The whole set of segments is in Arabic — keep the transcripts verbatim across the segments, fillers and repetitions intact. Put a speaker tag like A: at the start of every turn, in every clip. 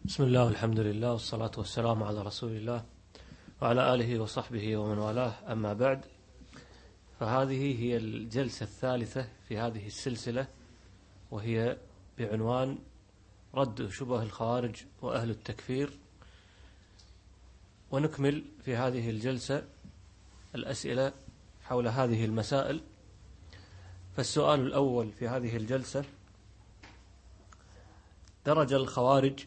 A: بسم الله والحمد لله والصلاة والسلام على رسول الله وعلى آله وصحبه ومن والاه، أما بعد، فهذه هي الجلسة الثالثة في هذه السلسلة، وهي بعنوان رد شبه الخوارج وأهل التكفير. ونكمل في هذه الجلسة الأسئلة حول هذه المسائل. فالسؤال الأول في هذه الجلسة: درج الخوارج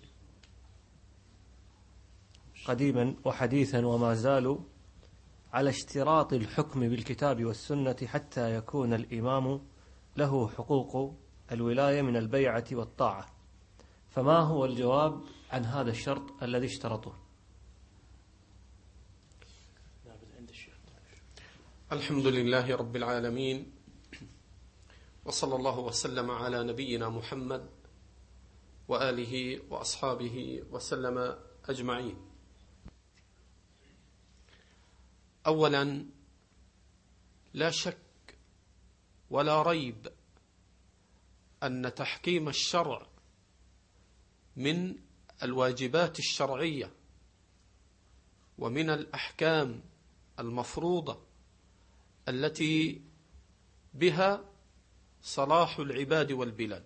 A: قديما وحديثا وما زالوا على اشتراط الحكم بالكتاب والسنة حتى يكون الإمام له حقوق الولاية من البيعة والطاعة، فما هو الجواب عن هذا الشرط الذي اشترطوه؟
B: الحمد لله رب العالمين، وصلى الله وسلم على نبينا محمد وآله وأصحابه وسلم أجمعين. أولا، لا شك ولا ريب أن تحكيم الشرع من الواجبات الشرعية ومن الأحكام المفروضة التي بها صلاح العباد والبلاد.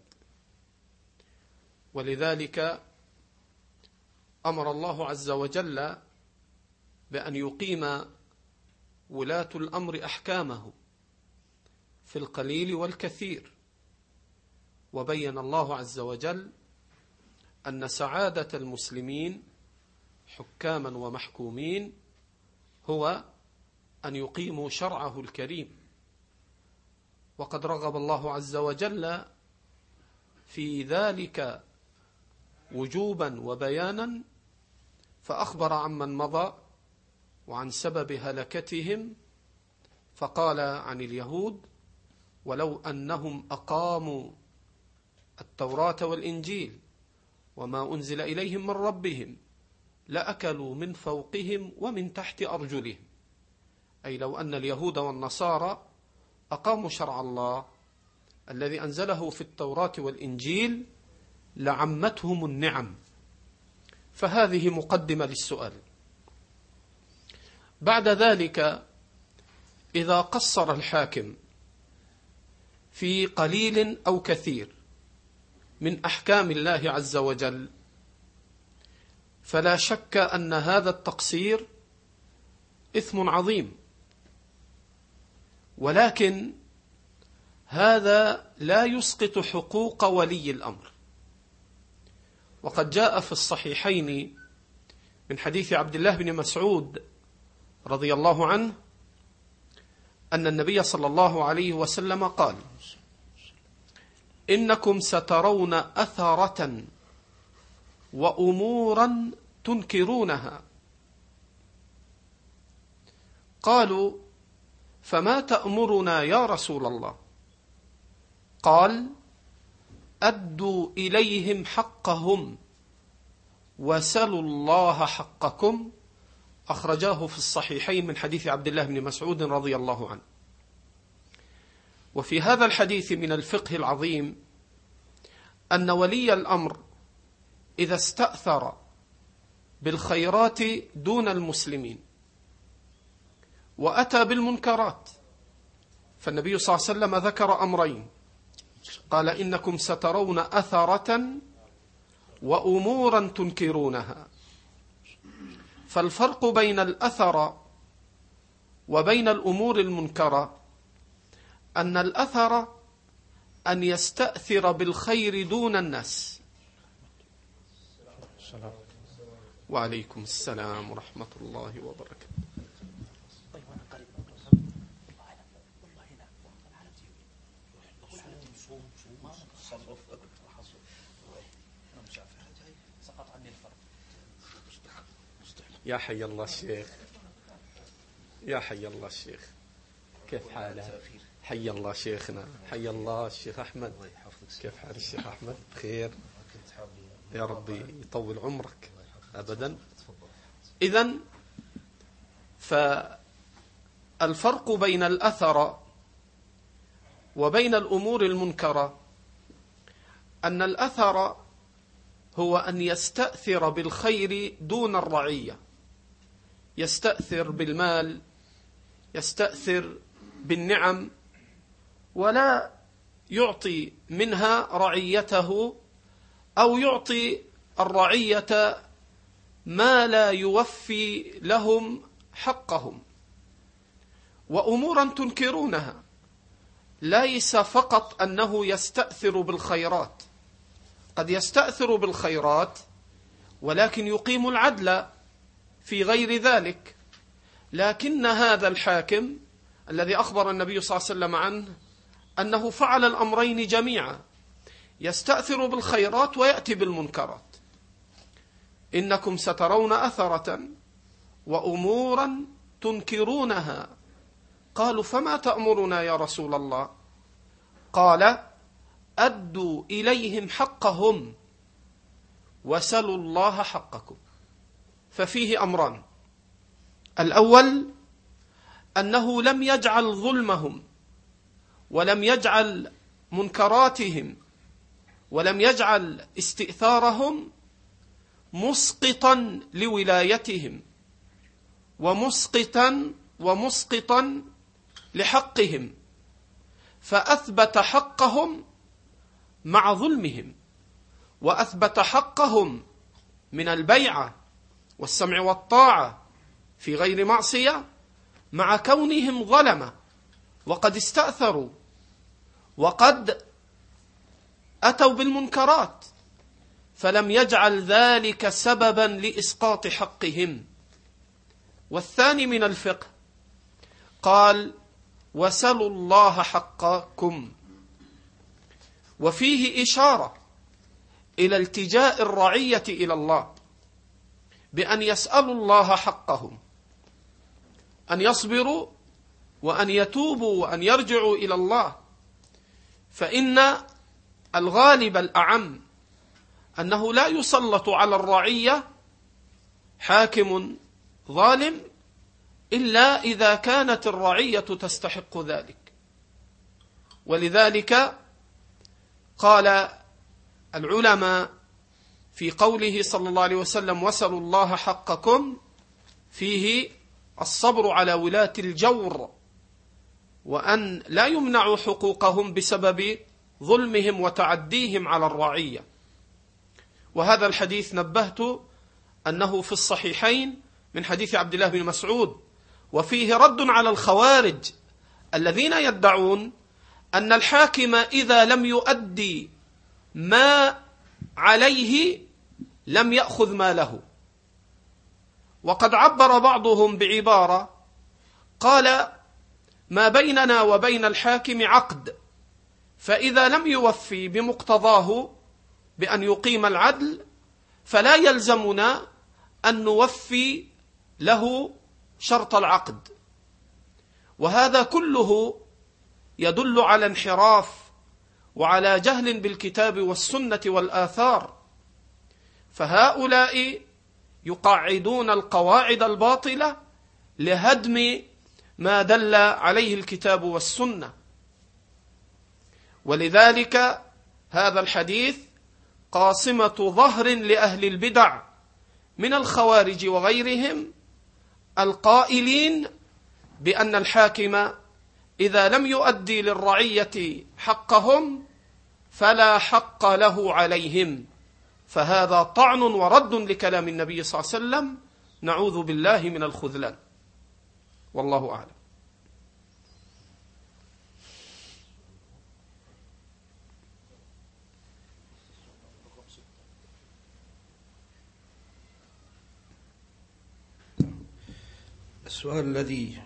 B: ولذلك أمر الله عز وجل بأن يقيم ولاة الأمر أحكامه في القليل والكثير. وبين الله عز وجل أن سعادة المسلمين حكاما ومحكومين هو أن يقيموا شرعه الكريم. وقد رغب الله عز وجل في ذلك وجوبا وبيانا، فأخبر عمن مضى وعن سبب هلكتهم، فقال عن اليهود: ولو أنهم أقاموا التوراة والإنجيل وما أنزل إليهم من ربهم لأكلوا من فوقهم ومن تحت أرجلهم. أي لو أن اليهود والنصارى أقاموا شرع الله الذي أنزله في التوراة والإنجيل لعمتهم النعم. فهذه مقدمة للسؤال. بعد ذلك، إذا قصر الحاكم في قليل أو كثير من أحكام الله عز وجل، فلا شك أن هذا التقصير إثم عظيم، ولكن هذا لا يسقط حقوق ولي الأمر. وقد جاء في الصحيحين من حديث عبد الله بن مسعود رضي الله عنه أن النبي صلى الله عليه وسلم قال: إنكم سترون أثرة وأمورا تنكرونها. قالوا: فما تأمرنا يا رسول الله؟ قال: أدوا إليهم حقهم وسلوا الله حقكم. أخرجاه في الصحيحين من حديث عبد الله بن مسعود رضي الله عنه. وفي هذا الحديث من الفقه العظيم أن ولي الأمر إذا استأثر بالخيرات دون المسلمين وأتى بالمنكرات، فالنبي صلى الله عليه وسلم ذكر أمرين، قال: إنكم سترون أثرة وأمورا تنكرونها. فالفرق بين الأثر وبين الأمور المنكرة أن الأثر أن يستأثر بالخير دون الناس. وعليكم السلام ورحمة الله وبركاته. يا حي الله الشيخ، يا حي الله الشيخ، كيف حاله؟ حي الله شيخنا، حي الله الشيخ أحمد. كيف حال الشيخ أحمد؟ بخير يا ربي، يطول عمرك أبدا. إذن فالفرق بين الأثر وبين الأمور المنكرة أن الأثر هو أن يستأثر بالخير دون الرعية، يستأثر بالمال، يستأثر بالنعم، ولا يعطي منها رعيته، أو يعطي الرعية ما لا يوفي لهم حقهم. وأمورا تنكرونها، ليس فقط أنه يستأثر بالخيرات، قد يستأثر بالخيرات ولكن يقيم العدل في غير ذلك. لكن هذا الحاكم الذي أخبر النبي صلى الله عليه وسلم عنه أنه فعل الأمرين جميعا، يستأثر بالخيرات ويأتي بالمنكرات. إنكم سترون أثرة وأمورا تنكرونها. قالوا فما تأمرنا يا رسول الله؟ قال أدوا إليهم حقهم وسلوا الله حقكم. ففيه أمران: الأول أنه لم يجعل ظلمهم ولم يجعل منكراتهم ولم يجعل استئثارهم مسقطا لولايتهم ومسقطا ومسقطا لحقهم، فأثبت حقهم مع ظلمهم، وأثبت حقهم من البيعة والسمع والطاعة في غير معصية مع كونهم ظلمة وقد استأثروا وقد أتوا بالمنكرات، فلم يجعل ذلك سببا لإسقاط حقهم. والثاني من الفقه قال وسلوا الله حقكم، وفيه إشارة إلى التجاء الرعية إلى الله بأن يسألوا الله حقهم، أن يصبروا وأن يتوبوا وأن يرجعوا إلى الله. فإن الغالب الأعم أنه لا يسلط على الرعية حاكم ظالم إلا إذا كانت الرعية تستحق ذلك. ولذلك قال العلماء في قوله صلى الله عليه وسلم وسلوا الله حقكم فيه الصبر على ولاة الجور، وأن لا يمنعوا حقوقهم بسبب ظلمهم وتعديهم على الرعية. وهذا الحديث نبهت أنه في الصحيحين من حديث عبد الله بن مسعود، وفيه رد على الخوارج الذين يدعون أن الحاكم إذا لم يؤدي ما عليه لم يأخذ ماله. وقد عبر بعضهم بعبارة قال ما بيننا وبين الحاكم عقد، فإذا لم يوفي بمقتضاه بأن يقيم العدل فلا يلزمنا أن نوفي له شرط العقد. وهذا كله يدل على انحراف وعلى جهل بالكتاب والسنة والآثار. فهؤلاء يقعدون القواعد الباطلة لهدم ما دل عليه الكتاب والسنة. ولذلك هذا الحديث قاصمة ظهر لأهل البدع من الخوارج وغيرهم القائلين بأن الحاكم إذا لم يؤدي للرعية حقهم فلا حق له عليهم. فهذا طعن ورد لكلام النبي صلى الله عليه وسلم، نعوذ بالله من الخذلان، والله أعلم.
C: السؤال الذي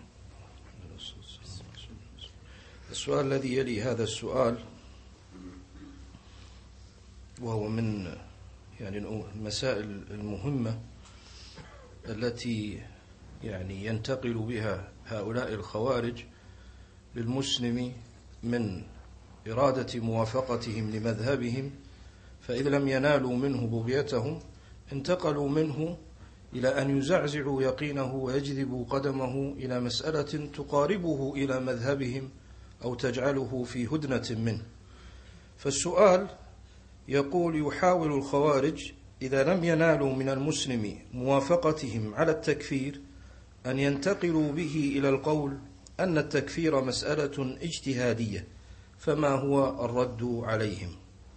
C: السؤال الذي يلي هذا السؤال، وهو من يعني المسائل المهمة التي يعني ينتقل بها هؤلاء الخوارج للمسلم من إرادة موافقتهم لمذهبهم، فإذا لم ينالوا منه بغيتهم انتقلوا منه إلى أن يزعزعوا يقينه ويجذبوا قدمه إلى مسألة تقاربه إلى مذهبهم أو تجعله في هدنة منه. فالسؤال يقول: يحاول الخوارج إذا لم ينالوا من المسلم موافقتهم على التكفير أن ينتقلوا به إلى القول أن التكفير مسألة اجتهادية، فما هو الرد عليهم؟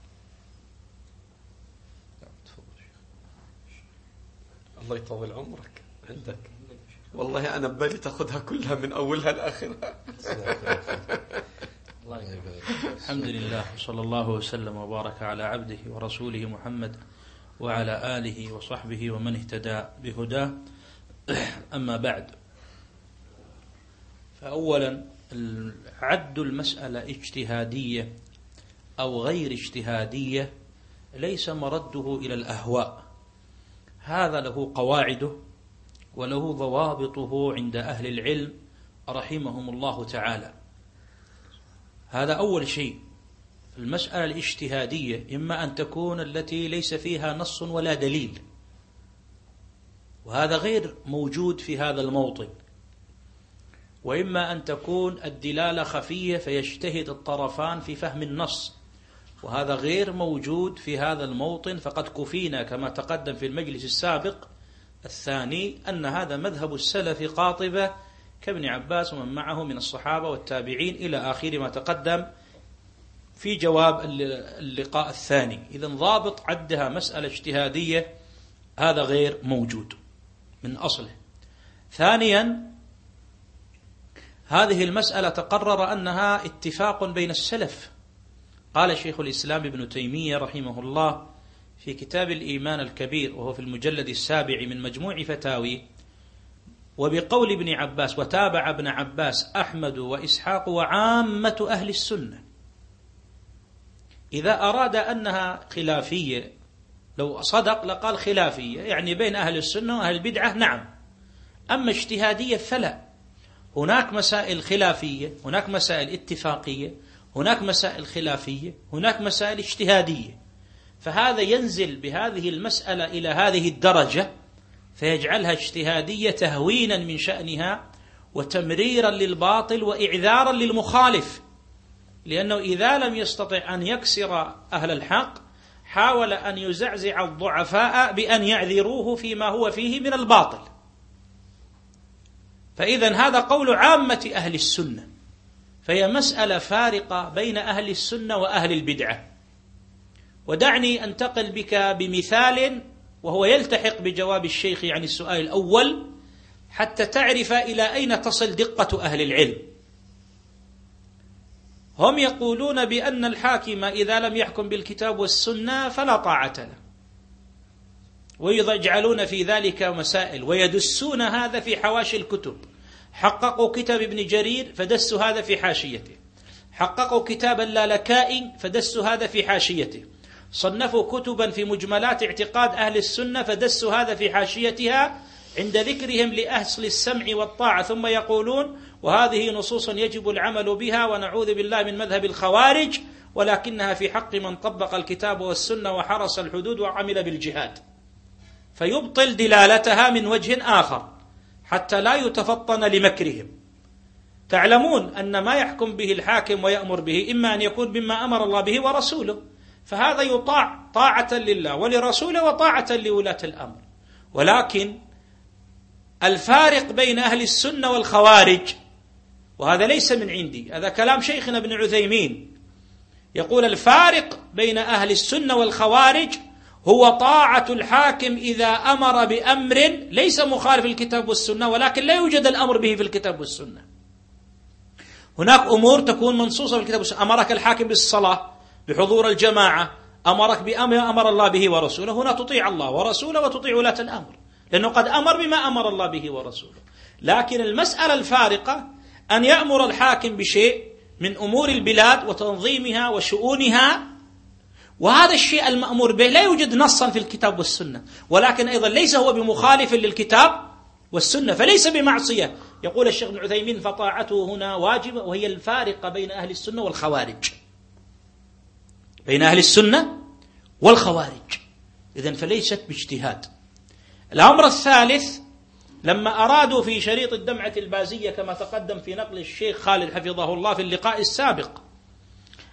B: الله يطول عمرك. عندك والله أنا ببالي تأخذها كلها من أولها لآخرها.
D: الحمد لله وصلى الله وسلم وبارك على عبده ورسوله محمد وعلى آله وصحبه ومن اهتدى بهداه. أما بعد، فأولا عد المسألة اجتهادية أو غير اجتهادية ليس مرده إلى الأهواء، هذا له قواعده وله ضوابطه عند أهل العلم رحمهم الله تعالى. هذا أول شيء. المسألة الاجتهادية إما أن تكون التي ليس فيها نص ولا دليل، وهذا غير موجود في هذا الموطن، وإما أن تكون الدلالة خفية فيجتهد الطرفان في فهم النص، وهذا غير موجود في هذا الموطن. فقد كفينا كما تقدم في المجلس السابق الثاني أن هذا مذهب السلف قاطبة كابن عباس ومن معه من الصحابة والتابعين إلى آخر ما تقدم في جواب اللقاء الثاني. إذن ضابط عدها مسألة اجتهادية هذا غير موجود من أصله. ثانيا، هذه المسألة تقرر أنها اتفاق بين السلف. قال شيخ الإسلام ابن تيمية رحمه الله في كتاب الإيمان الكبير وهو في المجلد السابع من مجموع فتاوي: وبقول ابن عباس وتابع ابن عباس أحمد وإسحاق وعامة أهل السنة. إذا أراد أنها خلافية، لو صدق لقال خلافية يعني بين أهل السنة وأهل البدعة، نعم. أما اجتهادية فلا. هناك مسائل خلافية، هناك مسائل اتفاقية، هناك مسائل خلافية، هناك مسائل اجتهادية. فهذا ينزل بهذه المسألة إلى هذه الدرجة فيجعلها اجتهادية تهوينا من شأنها وتمريرا للباطل وإعذارا للمخالف، لأنه إذا لم يستطع أن يكسر أهل الحق حاول أن يزعزع الضعفاء بأن يعذروه فيما هو فيه من الباطل. فإذا هذا قول عامة أهل السنة، فهي مسألة فارقة بين أهل السنة وأهل البدعة. ودعني أنتقل بك بمثال وهو يلتحق بجواب الشيخ عن السؤال الأول حتى تعرف إلى أين تصل دقة أهل العلم. هم يقولون بأن الحاكم إذا لم يحكم بالكتاب والسنة فلا طاعة له، ويجعلون في ذلك مسائل ويدسون هذا في حواشي الكتب. حققوا كتاب ابن جرير فدسوا هذا في حاشيته، حققوا كتاب اللالكائي فدسوا هذا في حاشيته، صنفوا كتبا في مجملات اعتقاد أهل السنة فدسوا هذا في حاشيتها عند ذكرهم لأصل السمع والطاعة، ثم يقولون وهذه نصوص يجب العمل بها ونعوذ بالله من مذهب الخوارج، ولكنها في حق من طبق الكتاب والسنة وحرس الحدود وعمل بالجهاد. فيبطل دلالتها من وجه آخر حتى لا يتفطن لمكرهم. تعلمون أن ما يحكم به الحاكم ويأمر به إما أن يكون مما أمر الله به ورسوله، فهذا يطاع طاعة لله ولرسوله وطاعة لولاة الأمر. ولكن الفارق بين أهل السنة والخوارج، وهذا ليس من عندي، هذا كلام شيخنا ابن عثيمين، يقول الفارق بين أهل السنة والخوارج هو طاعة الحاكم إذا أمر بأمر ليس مخالف الكتاب والسنة ولكن لا يوجد الأمر به في الكتاب والسنة. هناك أمور تكون منصوصة في الكتاب والسنة، أمرك الحاكم بالصلاة بحضور الجماعة، أمرك بأمر أمر الله به ورسوله، هنا تطيع الله ورسوله وتطيع ولاة الأمر لأنه قد أمر بما أمر الله به ورسوله. لكن المسألة الفارقة أن يأمر الحاكم بشيء من أمور البلاد وتنظيمها وشؤونها، وهذا الشيء المأمور به لا يوجد نصا في الكتاب والسنة، ولكن أيضا ليس هو بمخالف للكتاب والسنة فليس بمعصية. يقول الشيخ ابن عثيمين فطاعته هنا واجبة، وهي الفارقة بين أهل السنة والخوارج، بين أهل السنة والخوارج. إذن فليست باجتهاد. الأمر الثالث، لما أرادوا في شريط الدمعة البازية كما تقدم في نقل الشيخ خالد حفظه الله في اللقاء السابق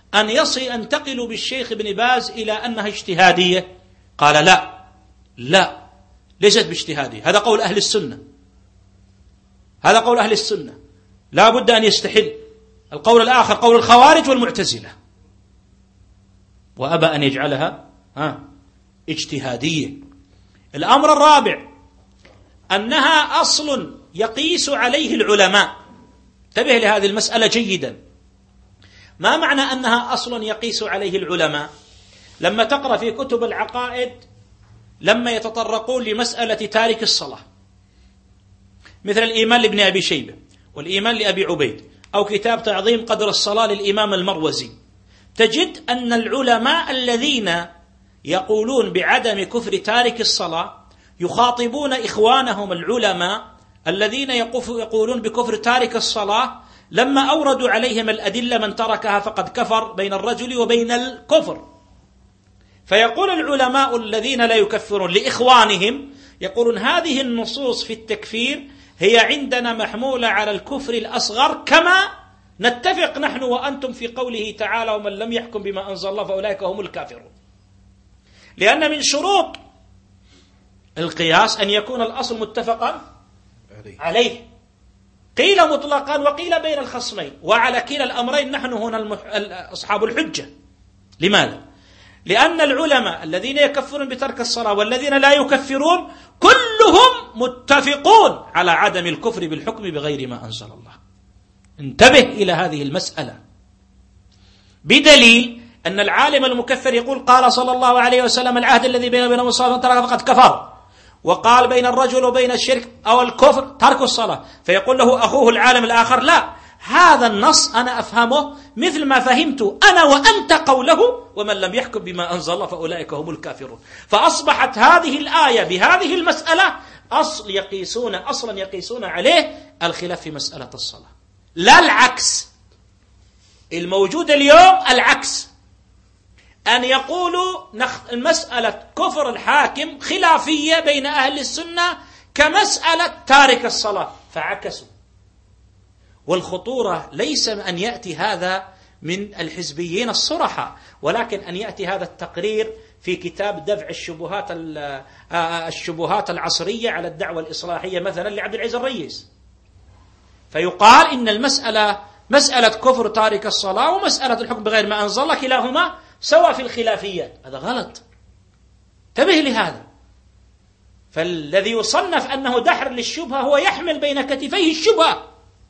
D: أن يصل أنتقل بالشيخ ابن باز إلى أنها اجتهادية؟ قال لا لا ليست باجتهادية، هذا قول أهل السنة، هذا قول أهل السنة، لا بد أن يستحل. القول الآخر قول الخوارج والمعتزلة، وأبى أن يجعلها ها اجتهادية. الأمر الرابع أنها أصل يقيس عليه العلماء. انتبه لهذه المسألة جيدا. ما معنى أنها أصل يقيس عليه العلماء؟ لما تقرأ في كتب العقائد لما يتطرقون لمسألة تارك الصلاة، مثل الإيمان لابن أبي شيبة والإيمان لأبي عبيد، أو كتاب تعظيم قدر الصلاة للإمام المروزي، تجد أن العلماء الذين يقولون بعدم كفر تارك الصلاة يخاطبون إخوانهم العلماء الذين يقولون بكفر تارك الصلاة لما أوردوا عليهم الأدلة من تركها فقد كفر بين الرجل وبين الكفر. فيقول العلماء الذين لا يكفرون لإخوانهم، يقولون هذه النصوص في التكفير هي عندنا محمولة على الكفر الأصغر، كما نتفق نحن وأنتم في قوله تعالى ومن لم يحكم بما أنزل الله فأولئك هم الكافرون. لأن من شروط القياس أن يكون الأصل متفقا عليه، قيل مطلقا وقيل بين الخصمين، وعلى كلا الأمرين نحن هنا المح... أصحاب الحجة. لماذا؟ لأن العلماء الذين يكفرون بترك الصلاة والذين لا يكفرون كلهم متفقون على عدم الكفر بالحكم بغير ما أنزل الله. انتبه إلى هذه المسألة، بدليل أن العالم المكفر يقول قال صلى الله عليه وسلم العهد الذي بينه وبين الصلاة من ترك فقد كفر، وقال بين الرجل وبين الشرك أو الكفر ترك الصلاة، فيقول له أخوه العالم الآخر لا، هذا النص أنا أفهمه مثل ما فهمت أنا وأنت قوله ومن لم يحكم بما أنزل الله فأولئك هم الكافرون. فأصبحت هذه الآية بهذه المسألة أصل يقيسون أصلا يقيسون عليه الخلاف في مسألة الصلاة، لا العكس. الموجود اليوم العكس، أن يقولوا مسألة كفر الحاكم خلافية بين أهل السنة كمسألة تارك الصلاة، فعكسوا. والخطورة ليس أن يأتي هذا من الحزبيين الصرحة، ولكن أن يأتي هذا التقرير في كتاب دفع الشبهات الشبهات العصرية على الدعوة الإصلاحية مثلا لعبد العزيز الرئيس، فيقال إن المسألة مسألة كفر تارك الصلاة ومسألة الحكم بغير ما أنزل الله كلاهما سواء في الخلافيات. هذا غلط، انتبه لهذا. فالذي يصنف أنه دحر للشبهة هو يحمل بين كتفيه الشبهة.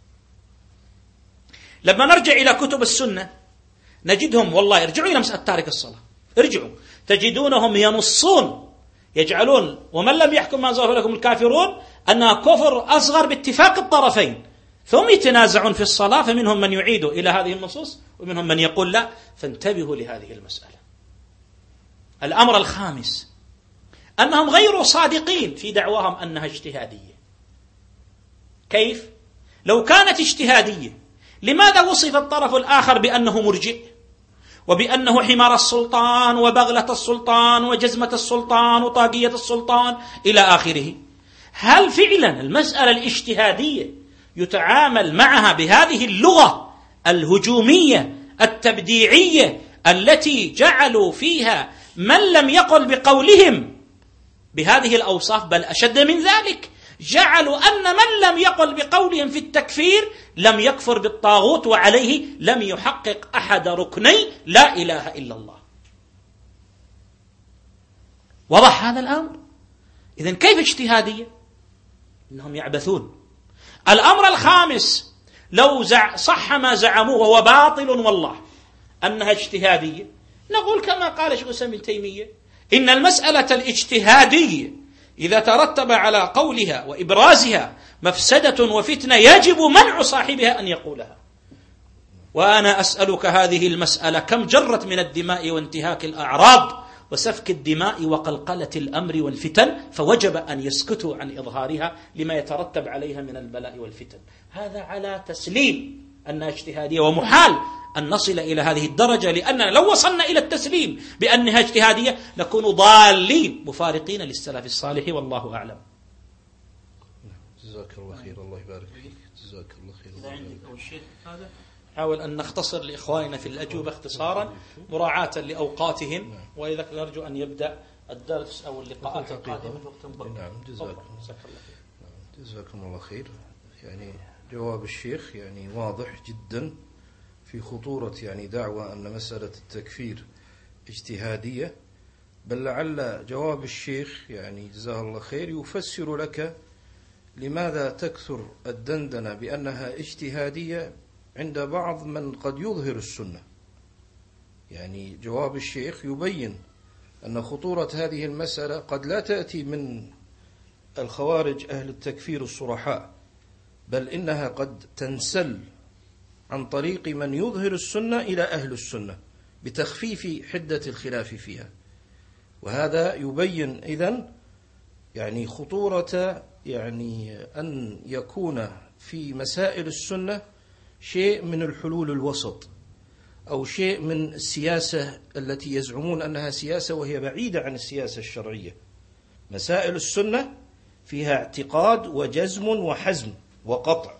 D: لما نرجع إلى كتب السنة نجدهم، والله ارجعوا إلى مسألة تارك الصلاة، ارجعوا تجدونهم ينصون يجعلون ومن لم يحكم ما أنزل الله فلكم الكافرون أنها كفر أصغر باتفاق الطرفين، ثم يتنازعون في الصلاة، فمنهم من يعيد إلى هذه النصوص ومنهم من يقول لا. فانتبهوا لهذه المسألة. الأمر الخامس أنهم غير صادقين في دعواهم أنها اجتهادية. كيف؟ لو كانت اجتهادية لماذا وصف الطرف الآخر بأنه مرجئ وبأنه حمار السلطان وبغلة السلطان وجزمة السلطان وطاقية السلطان إلى آخره؟ هل فعلا المسألة الاجتهادية يتعامل معها بهذه اللغة الهجومية التبديعية التي جعلوا فيها من لم يقل بقولهم بهذه الأوصاف؟ بل أشد من ذلك، جعلوا أن من لم يقل بقولهم في التكفير لم يكفر بالطاغوت وعليه لم يحقق أحد ركني لا إله إلا الله. وضح هذا الأمر؟ إذن كيف اجتهادية؟ إنهم يعبثون. الأمر الخامس، لو صح ما زعموه وهو باطل والله أنها اجتهادية، نقول كما قال شيخ الإسلام ابن تيمية إن المسألة الاجتهادية إذا ترتب على قولها وإبرازها مفسدة وفتنة يجب منع صاحبها أن يقولها. وأنا أسألك هذه المسألة كم جرت من الدماء وانتهاك الأعراض وسفك الدماء وقلقلة الأمر والفتن، فوجب أن يسكتوا عن إظهارها لما يترتب عليها من البلاء والفتن. هذا على تسليم أنها اجتهادية، ومحال أن نصل إلى هذه الدرجة، لأننا لو وصلنا إلى التسليم بأنها اجتهادية نكون ضالين مفارقين للسلف الصالح، والله أعلم.
C: جزاك الله خير، الله يبارك فيك. جزاك الله خير.
D: إذا عندك أو الشيخ هذا حاول أن نختصر لإخواننا في الأجوبة اختصارا مراعاة لأوقاتهم، وإذا نرجو أن يبدأ الدرس أو اللقاءات القادمة وقت.
C: نعم جزاكم جزاكم الله خير. يعني جواب الشيخ يعني واضح جدا في خطورة يعني دعوة أن مسألة التكفير اجتهادية، بل لعل جواب الشيخ يعني جزاه الله خير يفسر لك لماذا تكثر الدندنة بأنها اجتهادية عند بعض من قد يظهر السنة. يعني جواب الشيخ يبين أن خطورة هذه المسألة قد لا تأتي من الخوارج أهل التكفير الصرحاء، بل إنها قد تنسل عن طريق من يظهر السنة إلى أهل السنة بتخفيف حدة الخلاف فيها. وهذا يبين إذن يعني خطورة يعني أن يكون في مسائل السنة شيء من الحلول الوسط، أو شيء من السياسة التي يزعمون أنها سياسة وهي بعيدة عن السياسة الشرعية. مسائل السنة فيها اعتقاد وجزم وحزم وقطع،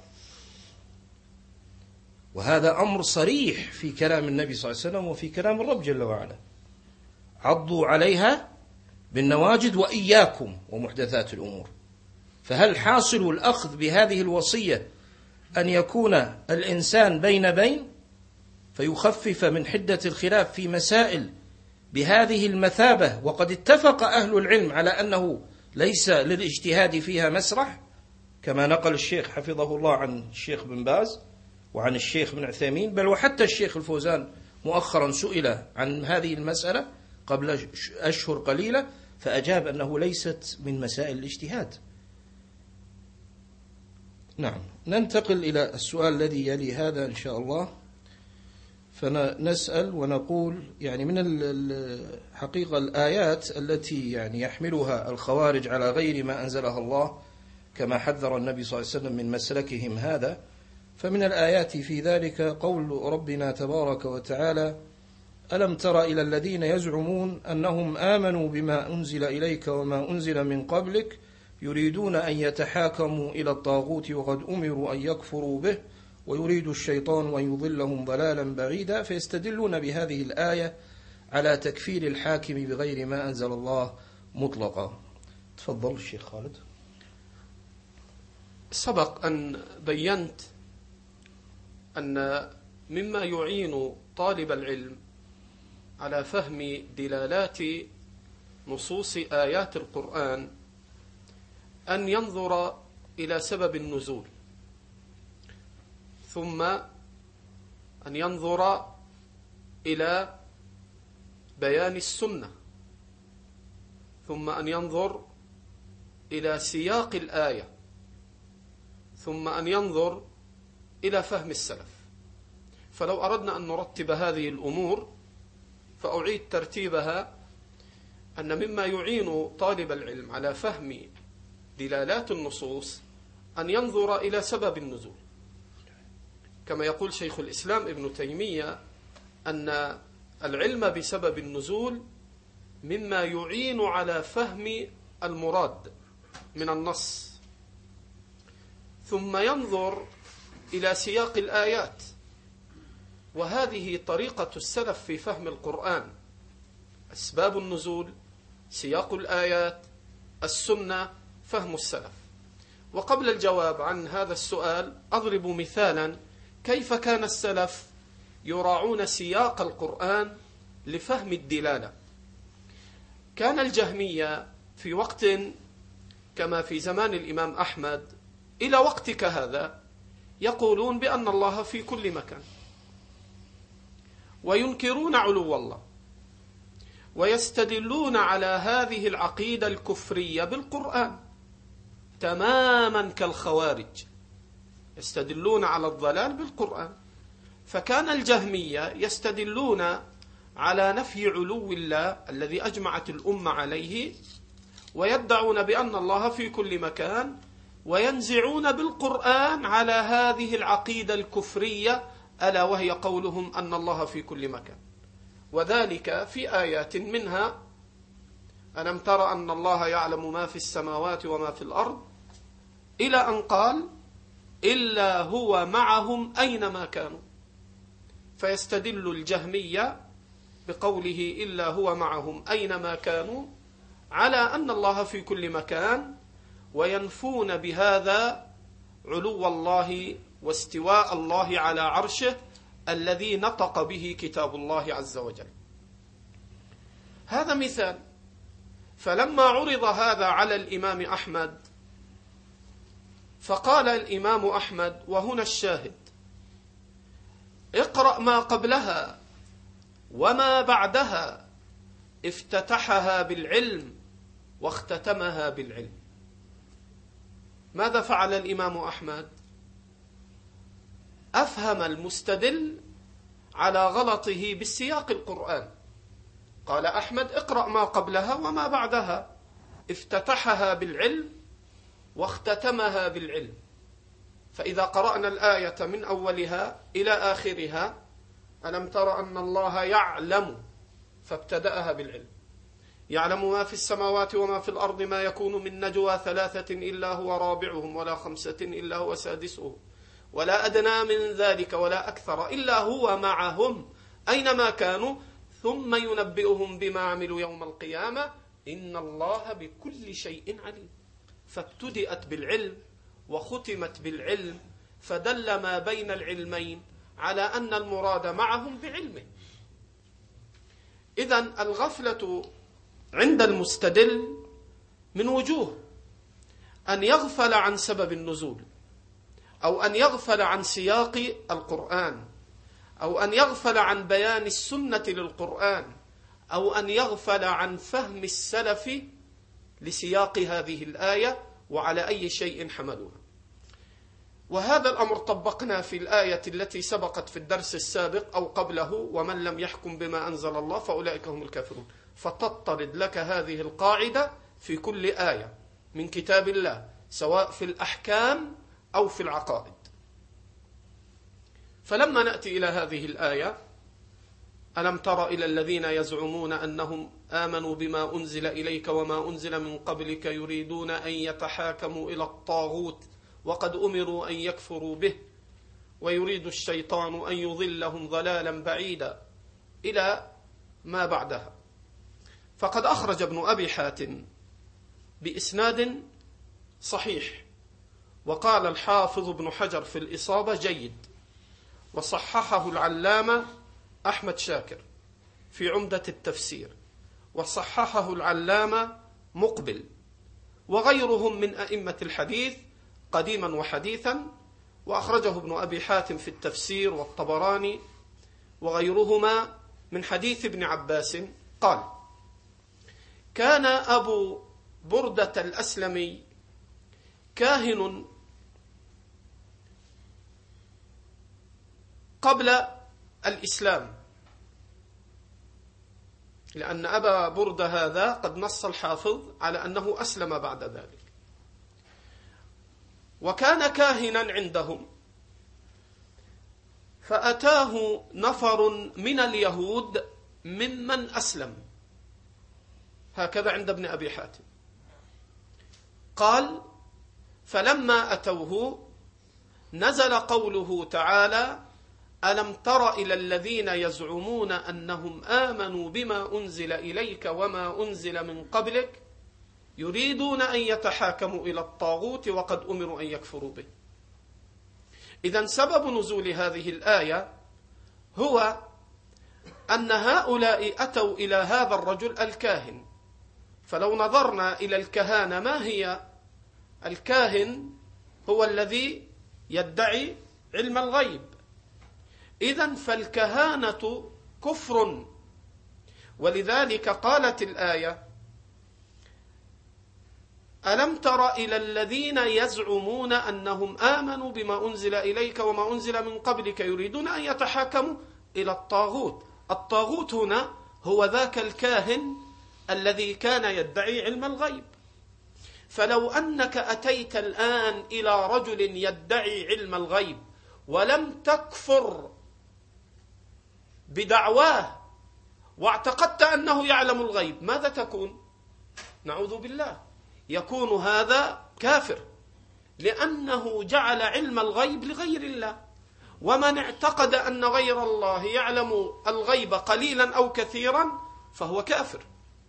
C: وهذا أمر صريح في كلام النبي صلى الله عليه وسلم وفي كلام الرب جل وعلا: عضوا عليها بالنواجذ وإياكم ومحدثات الأمور. فهل حاصل الأخذ بهذه الوصية أن يكون الإنسان بين بين فيخفف من حدة الخلاف في مسائل بهذه المثابة، وقد اتفق أهل العلم على أنه ليس للاجتهاد فيها مسرح، كما نقل الشيخ حفظه الله عن الشيخ بن باز وعن الشيخ بن عثيمين، بل وحتى الشيخ الفوزان مؤخرا سئل عن هذه المسألة قبل أشهر قليلة فأجاب أنه ليست من مسائل الاجتهاد. نعم، ننتقل إلى السؤال الذي يلي هذا إن شاء الله. فنسأل ونقول يعني من الحقيقة الآيات التي يعني يحملها الخوارج على غير ما أنزلها الله كما حذر النبي صلى الله عليه وسلم من مسلكهم هذا، فمن الآيات في ذلك قول ربنا تبارك وتعالى: ألم تر إلى الذين يزعمون أنهم آمنوا بما أنزل إليك وما أنزل من قبلك يريدون أن يتحاكموا إلى الطاغوت وقد أمروا أن يكفروا به ويريد الشيطان أن يضلهم ضلالا بعيدا. فيستدلون بهذه الآية على تكفير الحاكم بغير ما أنزل الله مطلقا. تفضل الشيخ خالد.
B: سبق أن بينت أن مما يعين طالب العلم على فهم دلالات نصوص آيات القرآن أن ينظر إلى سبب النزول، ثم أن ينظر إلى بيان السنة، ثم أن ينظر إلى سياق الآية، ثم أن ينظر إلى فهم السلف. فلو أردنا أن نرتب هذه الأمور فأعيد ترتيبها أن مما يعين طالب العلم على فهم دلالات النصوص أن ينظر إلى سبب النزول، كما يقول شيخ الإسلام ابن تيمية أن العلم بسبب النزول مما يعين على فهم المراد من النص. ثم ينظر إلى سياق الآيات، وهذه طريقة السلف في فهم القرآن: أسباب النزول، سياق الآيات، السنة، فهم السلف. وقبل الجواب عن هذا السؤال أضرب مثالا كيف كان السلف يراعون سياق القرآن لفهم الدلالة. كان الجهمية في وقت كما في زمان الإمام أحمد إلى وقتك هذا يقولون بأن الله في كل مكان، وينكرون علو الله، ويستدلون على هذه العقيدة الكفرية بالقرآن تماما كالخوارج، يستدلون على الضلال بالقرآن. فكان الجهمية يستدلون على نفي علو الله الذي أجمعت الأمة عليه، ويدعون بأن الله في كل مكان، وينزعون بالقرآن على هذه العقيدة الكفرية ألا وهي قولهم أن الله في كل مكان، وذلك في آيات منها: ألم تر أن الله يعلم ما في السماوات وما في الأرض، إلى أن قال: إلا هو معهم أينما كانوا. فيستدل الجهمية بقوله إلا هو معهم أينما كانوا على أن الله في كل مكان، وينفون بهذا علو الله واستواء الله على عرشه الذي نطق به كتاب الله عز وجل. هذا مثال. فلما عرض هذا على الإمام أحمد فقال الإمام أحمد، وهنا الشاهد: اقرأ ما قبلها وما بعدها، افتتحها بالعلم واختتمها بالعلم. ماذا فعل الإمام أحمد؟ أفهم المستدل على غلطه بالسياق القرآن. قال أحمد: اقرأ ما قبلها وما بعدها، افتتحها بالعلم واختتمها بالعلم. فإذا قرأنا الآية من أولها إلى آخرها: ألم تر أن الله يعلم، فابتدأها بالعلم. يعلم ما في السماوات وما في الأرض، ما يكون من نجوى ثلاثة إلا هو رابعهم ولا خمسة إلا هو سادسهم ولا أدنى من ذلك ولا أكثر إلا هو معهم أينما كانوا ثم ينبئهم بما عملوا يوم القيامة إن الله بكل شيء عليم. فابتدأت بالعلم وختمت بالعلم، فدل ما بين العلمين على أن المراد معهم بعلمه. إذن الغفلة عند المستدل من وجوه: أن يغفل عن سبب النزول، أو أن يغفل عن سياق القرآن، أو أن يغفل عن بيان السنة للقرآن، أو أن يغفل عن فهم السلف لسياق هذه الآية وعلى أي شيء حملوها. وهذا الأمر طبقنا في الآية التي سبقت في الدرس السابق أو قبله: ومن لم يحكم بما أنزل الله فأولئك هم الكافرون. فتطرد لك هذه القاعدة في كل آية من كتاب الله، سواء في الأحكام أو في العقائد. فلما نأتي إلى هذه الآية: ألم تر إلى الذين يزعمون أنهم آمنوا بما أنزل إليك وما أنزل من قبلك يريدون أن يتحاكموا إلى الطاغوت وقد أمروا أن يكفروا به ويريد الشيطان أن يضلهم ضلالا بعيدا، إلى ما بعدها. فقد أخرج ابن أبي حاتم بإسناد صحيح، وقال الحافظ ابن حجر في الإصابة جيد، وصححه العلامة أحمد شاكر في عمدة التفسير، وصححه العلامة مقبل وغيرهم من أئمة الحديث قديما وحديثا، وأخرجه ابن أبي حاتم في التفسير والطبراني وغيرهما من حديث ابن عباس قال: كان أبو بردة الأسلمي كاهن قبل الإسلام، لأن أبا بردة هذا قد نص الحافظ على أنه أسلم بعد ذلك. وكان كاهنا عندهم، فأتاه نفر من اليهود ممن أسلم، هكذا عند ابن أبي حاتم. قال: فلما أتوه نزل قوله تعالى: ألم تر إلى الذين يزعمون أنهم آمنوا بما أنزل إليك وما أنزل من قبلك يريدون أن يتحاكموا إلى الطاغوت وقد أمروا أن يكفروا به. إذن سبب نزول هذه الآية هو أن هؤلاء أتوا إلى هذا الرجل الكاهن. فلو نظرنا إلى الكهانة، ما هي؟ الكاهن هو الذي يدعي علم الغيب. إذن فالكهانة كفر، ولذلك قالت الآية: ألم تر إلى الذين يزعمون أنهم آمنوا بما أنزل إليك وما أنزل من قبلك يريدون أن يتحاكموا إلى الطاغوت. الطاغوت هنا هو ذاك الكاهن الذي كان يدعي علم الغيب. فلو أنك أتيت الآن إلى رجل يدعي علم الغيب ولم تكفر بدعواه واعتقدت أنه يعلم الغيب، ماذا تكون؟ نعوذ بالله، يكون هذا كافر، لأنه جعل علم الغيب لغير الله. ومن اعتقد أن غير الله يعلم الغيب قليلا أو كثيرا فهو كافر.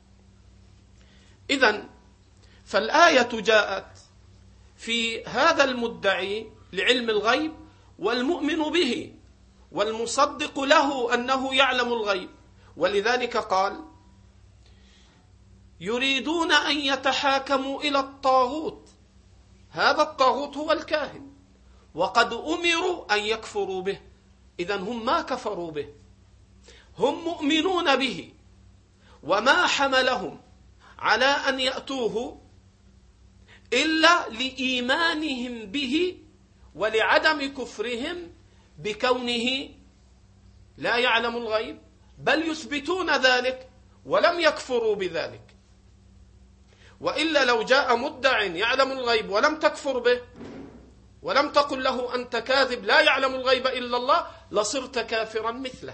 B: إذن فالآية جاءت في هذا المدعي لعلم الغيب والمؤمن به والمصدق له أنه يعلم الغيب، ولذلك قال يريدون أن يتحاكموا إلى الطاغوت. هذا الطاغوت هو الكاهن، وقد أمروا أن يكفروا به. إذن هم ما كفروا به، هم مؤمنون به، وما حملهم على أن يأتوه إلا لإيمانهم به ولعدم كفرهم بكونه لا يعلم الغيب، بل يثبتون ذلك ولم يكفروا بذلك. وإلا لو جاء مدع يعلم الغيب ولم تكفر به ولم تقل له أنت كاذب لا يعلم الغيب إلا الله لصرت كافرا مثله.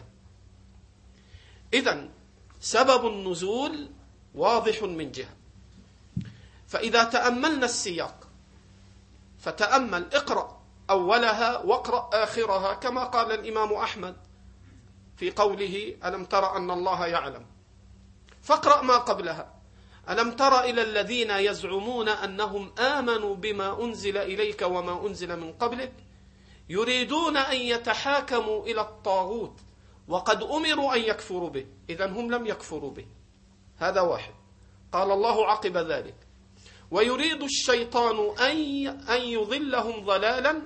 B: إذن سبب النزول واضح من جهة. فإذا تأملنا السياق فتأمل اقرأ أولها واقرأ آخرها كما قال الإمام أحمد في قوله ألم تر أن الله يعلم، فاقرأ ما قبلها ألم تر إلى الذين يزعمون أنهم آمنوا بما أنزل إليك وما أنزل من قبلك يريدون أن يتحاكموا إلى الطاغوت وقد أمروا أن يكفروا به. إذن هم لم يكفروا به. هذا واحد. قال الله عقب ذلك ويريد الشيطان أن يضلهم ضلالا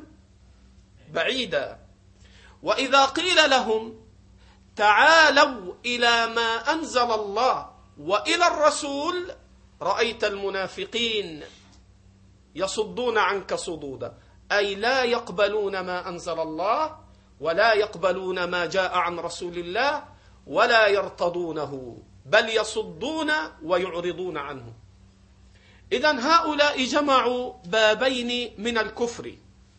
B: بعيدا وإذا قيل لهم تعالوا إلى ما أنزل الله وإلى الرسول رأيت المنافقين يصدون عنك صدودا، أي لا يقبلون ما أنزل الله ولا يقبلون ما جاء عن رسول الله ولا يرتضونه، بل يصدون ويعرضون عنه. إذن هؤلاء جمعوا بابين من الكفر.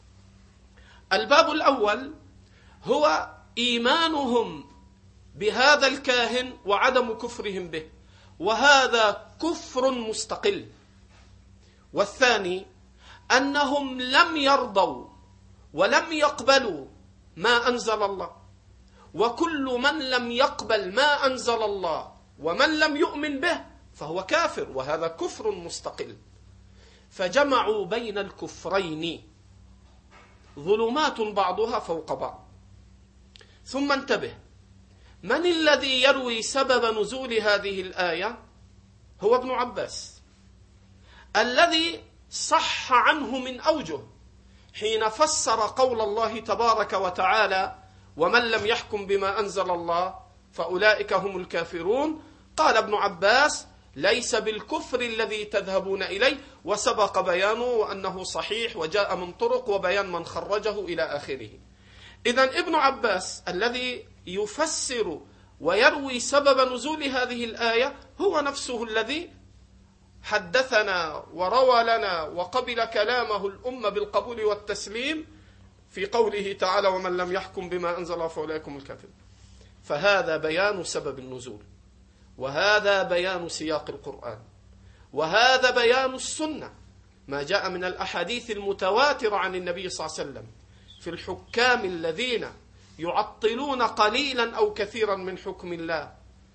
B: الباب الأول هو إيمانهم بهذا الكاهن وعدم كفرهم به، وهذا كفر مستقل. والثاني أنهم لم يرضوا ولم يقبلوا ما أنزل الله، وكل من لم يقبل ما أنزل الله ومن لم يؤمن به فهو كافر، وهذا كفر مستقل. فجمعوا بين الكفرين ظلمات بعضها فوق بعض. ثم انتبه، من الذي يروي سبب نزول هذه الآية؟ هو ابن عباس الذي صح عنه من أوجه حين فسر قول الله تبارك وتعالى ومن لم يحكم بما أنزل الله فأولئك هم الكافرون. قال ابن عباس ليس بالكفر الذي تذهبون إليه، وسبق بيانه وأنه صحيح وجاء من طرق وبيان من خرجه إلى آخره. إذن ابن عباس الذي يفسر ويروي سبب نزول هذه الآية هو نفسه الذي حدثنا وروى لنا وقبل كلامه الأمة بالقبول والتسليم في قوله تعالى ومن لم يحكم بما أنزل الله فأولئك هم الكافرون. فهذا بيان سبب النزول، وهذا بيان سياق القرآن، وهذا بيان السنة، ما جاء من الأحاديث المتواترة عن النبي صلى الله عليه وسلم في الحكام الذين يعطلون قليلا أو كثيرا من حكم الله.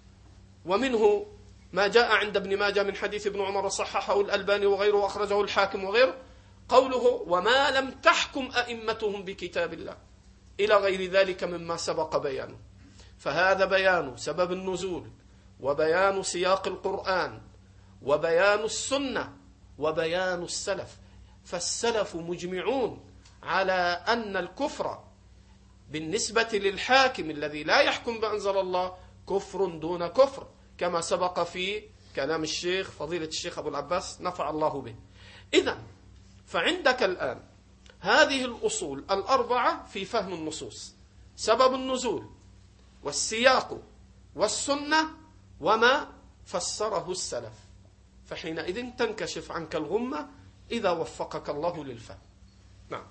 B: ومنه ما جاء عند ابن ماجه من حديث ابن عمر صححه الألباني وغيره وأخرجه الحاكم وغيره، قوله وما لم تحكم أئمتهم بكتاب الله إلى غير ذلك مما سبق بيانه. فهذا بيان سبب النزول، وبيان سياق القرآن، وبيان السنة، وبيان السلف. فالسلف مجمعون على أن الكفر بالنسبة للحاكم الذي لا يحكم بأنزل الله كفر دون كفر، كما سبق في كلام الشيخ فضيلة الشيخ أبو العباس نفع الله به. إذن فعندك الآن هذه الأصول الأربعة في فهم النصوص: سبب النزول، والسياق، والسنة، وما فسره السلف. فحينئذ تنكشف عنك الغمة إذا وفقك الله للفهم. نعم.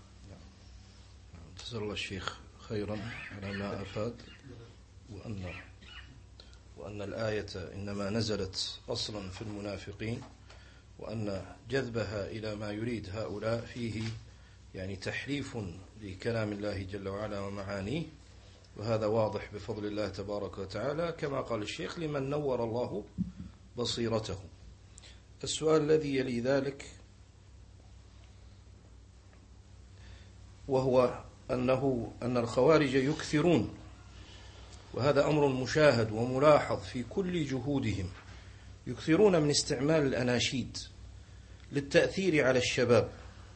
C: جزا الله الشيخ خيرا على ما أفاد، وأن وأن الآية إنما نزلت أصلا في المنافقين، وأن جذبها إلى ما يريد هؤلاء فيه يعني تحريف لكلام الله جل وعلا ومعانيه، وهذا واضح بفضل الله تبارك وتعالى كما قال الشيخ لمن نور الله بصيرته. السؤال الذي يلي ذلك وهو أنه أن الخوارج يكثرون، وهذا أمر مشاهد وملاحظ في كل جهودهم، يكثرون من استعمال الأناشيد للتأثير على الشباب.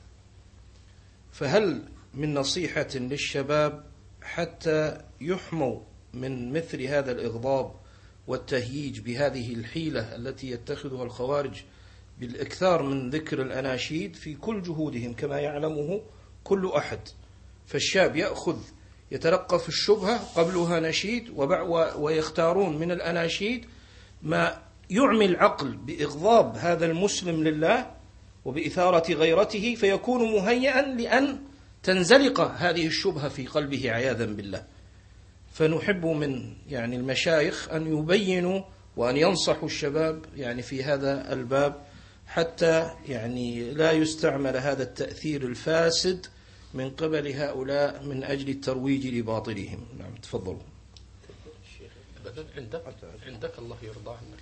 C: فهل من نصيحة للشباب حتى يحموا من مثل هذا الإغضاب والتهييج بهذه الحيلة التي يتخذها الخوارج بالإكثار من ذكر الأناشيد في كل جهودهم كما يعلمه كل أحد؟ فالشاب يأخذ يتلقف الشبهة قبلها نشيد، ويختارون من الأناشيد ما يعمي العقل بإغضاب هذا المسلم لله وبإثارة غيرته، فيكون مهيئا لأن تنزلق هذه الشبهة في قلبه عياذا بالله. فنحب من يعني المشايخ أن يبينوا وأن ينصحوا الشباب يعني في هذا الباب حتى يعني لا يستعمل هذا التأثير الفاسد من قبل هؤلاء من أجل الترويج لباطلهم. نعم تفضلوا.
B: أبدا عندك عندك الله يرضى عنك.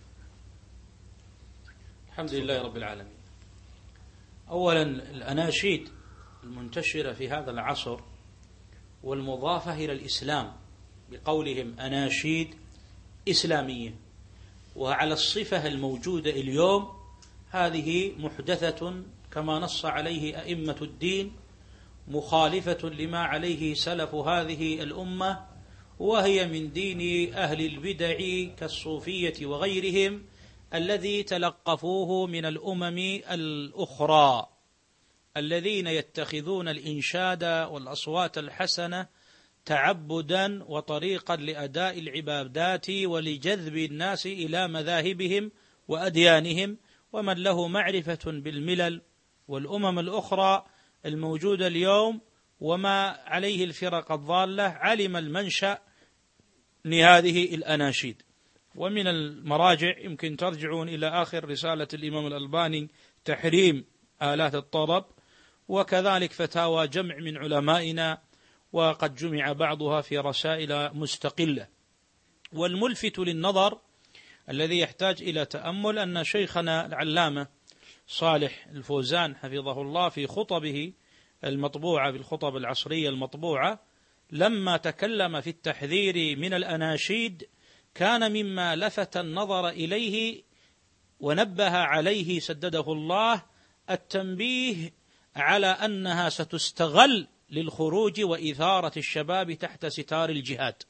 D: الحمد لله رب العالمين. أولا الأناشيد المنتشرة في هذا العصر والمضافة إلى الإسلام بقولهم أناشيد إسلامية، وعلى الصفة الموجودة اليوم هذه محدثة كما نص عليه أئمة الدين، مخالفة لما عليه سلف هذه الأمة، وهي من دين أهل البدع كالصوفية وغيرهم الذي تلقفوه من الأمم الأخرى، الذين يتخذون الإنشاد والأصوات الحسنة تعبدا وطريقا لأداء العبادات ولجذب الناس إلى مذاهبهم وأديانهم. ومن له معرفة بالملل والأمم الأخرى الموجودة اليوم وما عليه الفرق الضالة علم المنشأ لهذه الأناشيد. ومن المراجع يمكن ترجعون إلى آخر رسالة الإمام الألباني تحريم آلات الطرب، وكذلك فتاوى جمع من علمائنا، وقد جمع بعضها في رسائل مستقلة. والملفت للنظر الذي يحتاج إلى تأمل أن شيخنا العلامة صالح الفوزان حفظه الله في خطبه المطبوعة بالخطب العصرية المطبوعة لما تكلم في التحذير من الأناشيد كان مما لفت النظر إليه ونبه عليه سدده الله التنبيه على أنها ستستغل للخروج وإثارة الشباب تحت ستار الجهاد،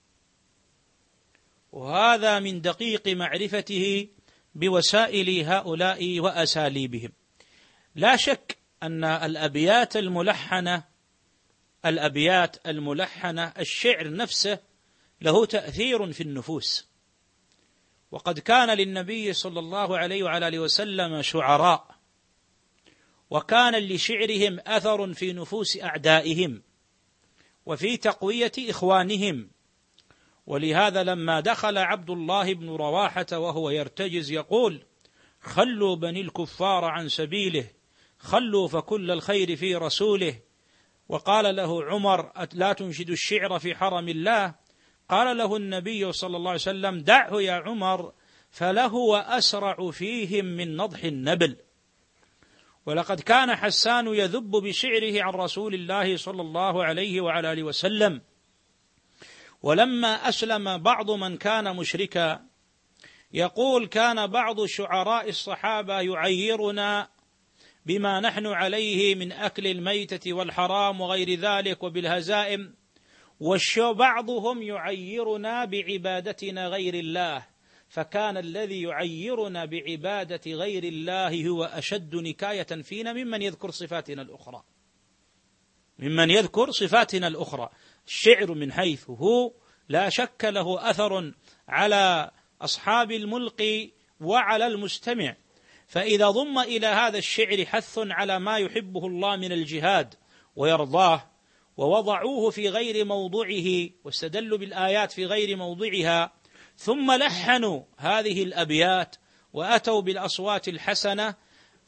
D: وهذا من دقيق معرفته بوسائل هؤلاء وأساليبهم. لا شك أن الأبيات الملحنة الأبيات الملحنة الشعر نفسه له تأثير في النفوس، وقد كان للنبي صلى الله عليه وعلى آله وسلم شعراء، وكان لشعرهم أثر في نفوس أعدائهم وفي تقوية إخوانهم. ولهذا لما دخل عبد الله بن رواحة وهو يرتجز يقول: خلوا بني الكفار عن سبيله، خلوا فكل الخير في رسوله. وقال له عمر: لا تنشد الشعر في حرم الله؟ قال له النبي صلى الله عليه وسلم: دعه يا عمر فلهو أسرع فيهم من نضح النبل. ولقد كان حسان يذب بشعره عن رسول الله صلى الله عليه وعلى آله وسلم، ولما أسلم بعض من كان مشركا يقول: كان بعض شعراء الصحابة يعيرنا بما نحن عليه من أكل الميتة والحرام وغير ذلك وبالهزائم، وبعضهم يعيرنا بعبادتنا غير الله، فكان الذي يعيرنا بعبادة غير الله هو أشد نكاية فينا ممن يذكر صفاتنا الأخرى ممن يذكر صفاتنا الأخرى. الشعر من حيث هو لا شك له أثر على أصحاب الملقي وعلى المستمع، فإذا ضم إلى هذا الشعر حث على ما يحبه الله من الجهاد ويرضاه، ووضعوه في غير موضعه واستدلوا بالآيات في غير موضعها، ثم لحنوا هذه الأبيات وأتوا بالأصوات الحسنة،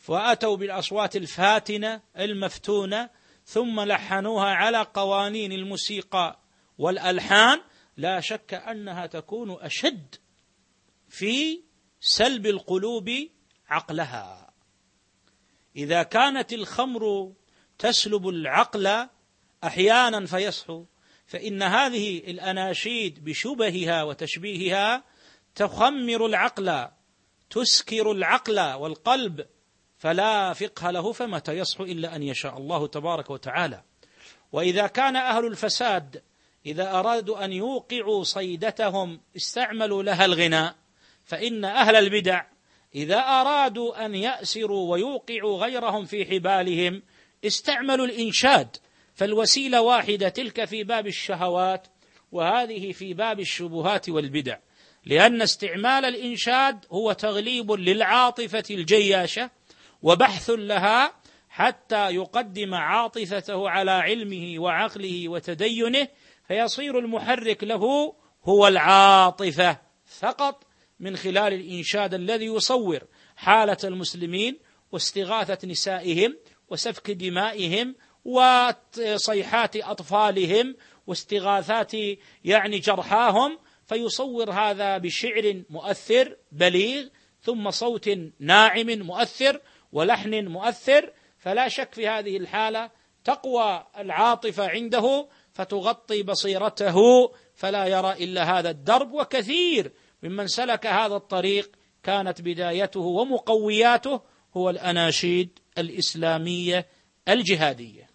D: وأتوا بالأصوات الفاتنة المفتونة ثم لحنوها على قوانين الموسيقى والألحان، لا شك أنها تكون أشد في سلب القلوب عقلها. إذا كانت الخمر تسلب العقل أحيانا فيصحو، فإن هذه الأناشيد بشبهها وتشبيهها تخمر العقل، تسكر العقل والقلب، فلا فقه له، فمتى يصحو إلا أن يشاء الله تبارك وتعالى. وإذا كان أهل الفساد إذا أرادوا أن يوقعوا صيدتهم استعملوا لها الغناء، فإن أهل البدع إذا أرادوا أن يأسروا ويوقعوا غيرهم في حبالهم استعملوا الإنشاد، فالوسيلة واحدة، تلك في باب الشهوات وهذه في باب الشبهات والبدع، لأن استعمال الإنشاد هو تغليب للعاطفة الجياشة وبحث لها حتى يقدم عاطفته على علمه وعقله وتدينه، فيصير المحرك له هو العاطفة فقط، من خلال الإنشاد الذي يصور حالة المسلمين واستغاثة نسائهم وسفك دمائهم وصيحات أطفالهم واستغاثات يعني جرحاهم، فيصور هذا بشعر مؤثر بليغ ثم صوت ناعم مؤثر ولحن مؤثر، فلا شك في هذه الحالة تقوى العاطفة عنده فتغطي بصيرته فلا يرى إلا هذا الدرب. وكثير ممن سلك هذا الطريق كانت بدايته ومقوياته هو الأناشيد الإسلامية الجهادية،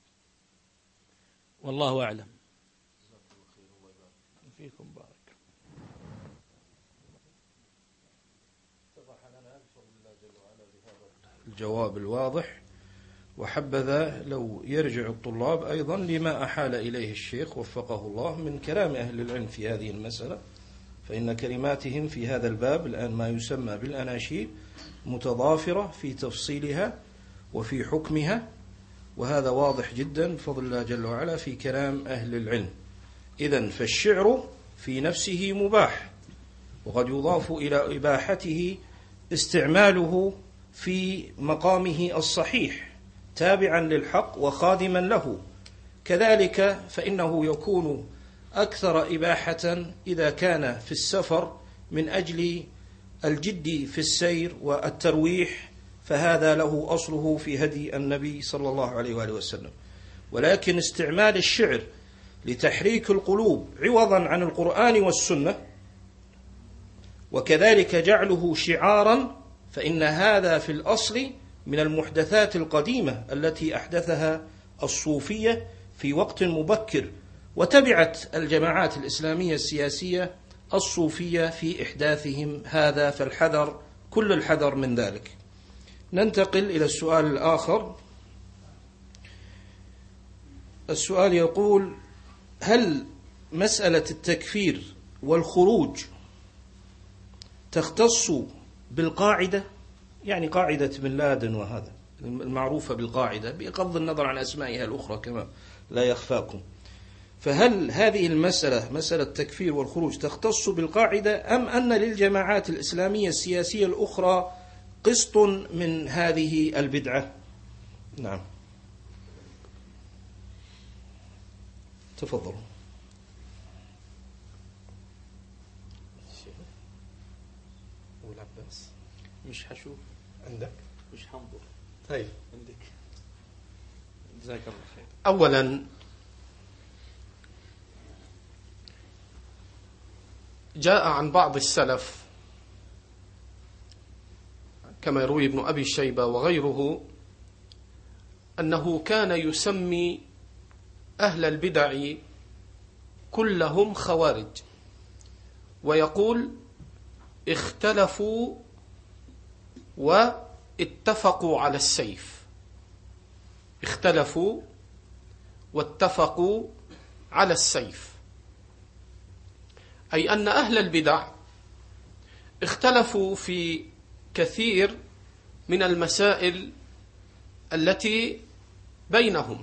D: والله أعلم. فيكم بارك.
C: الجواب الواضح، وحبذا لو يرجع الطلاب أيضا لما أحال إليه الشيخ وفقه الله من كلام أهل العلم في هذه المسألة، فإن كلماتهم في هذا الباب الآن ما يسمى بالأناشيد متضافرة في تفصيلها وفي حكمها، وهذا واضح جدا بفضل الله جل وعلا في كلام أهل العلم. إذن فالشعر في نفسه مباح، وقد يضاف إلى إباحته استعماله في مقامه الصحيح تابعا للحق وخادما له، كذلك فإنه يكون أكثر إباحة إذا كان في السفر من أجل الجد في السير والترويح، فهذا له أصله في هدي النبي صلى الله عليه وآله وسلم. ولكن استعمال الشعر لتحريك القلوب عوضا عن القرآن والسنة وكذلك جعله شعارا، فإن هذا في الأصل من المحدثات القديمة التي أحدثها الصوفية في وقت مبكر، وتبعت الجماعات الإسلامية السياسية الصوفية في إحداثهم هذا، فالحذر كل الحذر من ذلك. ننتقل إلى السؤال الآخر. السؤال يقول: هل مسألة التكفير والخروج تختص بالقاعدة، يعني قاعدة بن لادن وهذا المعروفة بالقاعدة بغض النظر عن أسمائها الأخرى كما لا يخفاكم، فهل هذه المسألة مسألة التكفير والخروج تختص بالقاعدة أم أن للجماعات الإسلامية السياسية الأخرى قسط من هذه البدعة؟ نعم، تفضلوا.
B: والعباس مش هشوف عندك، مش هنظر. طيب عندك، جزاك الله خير. أولا جاء عن بعض السلف كما يروي ابن أبي شيبة وغيره أنه كان يسمي أهل البدع كلهم خوارج، ويقول اختلفوا واتفقوا على السيف، اختلفوا واتفقوا على السيف، أي أن أهل البدع اختلفوا في كثير من المسائل التي بينهم،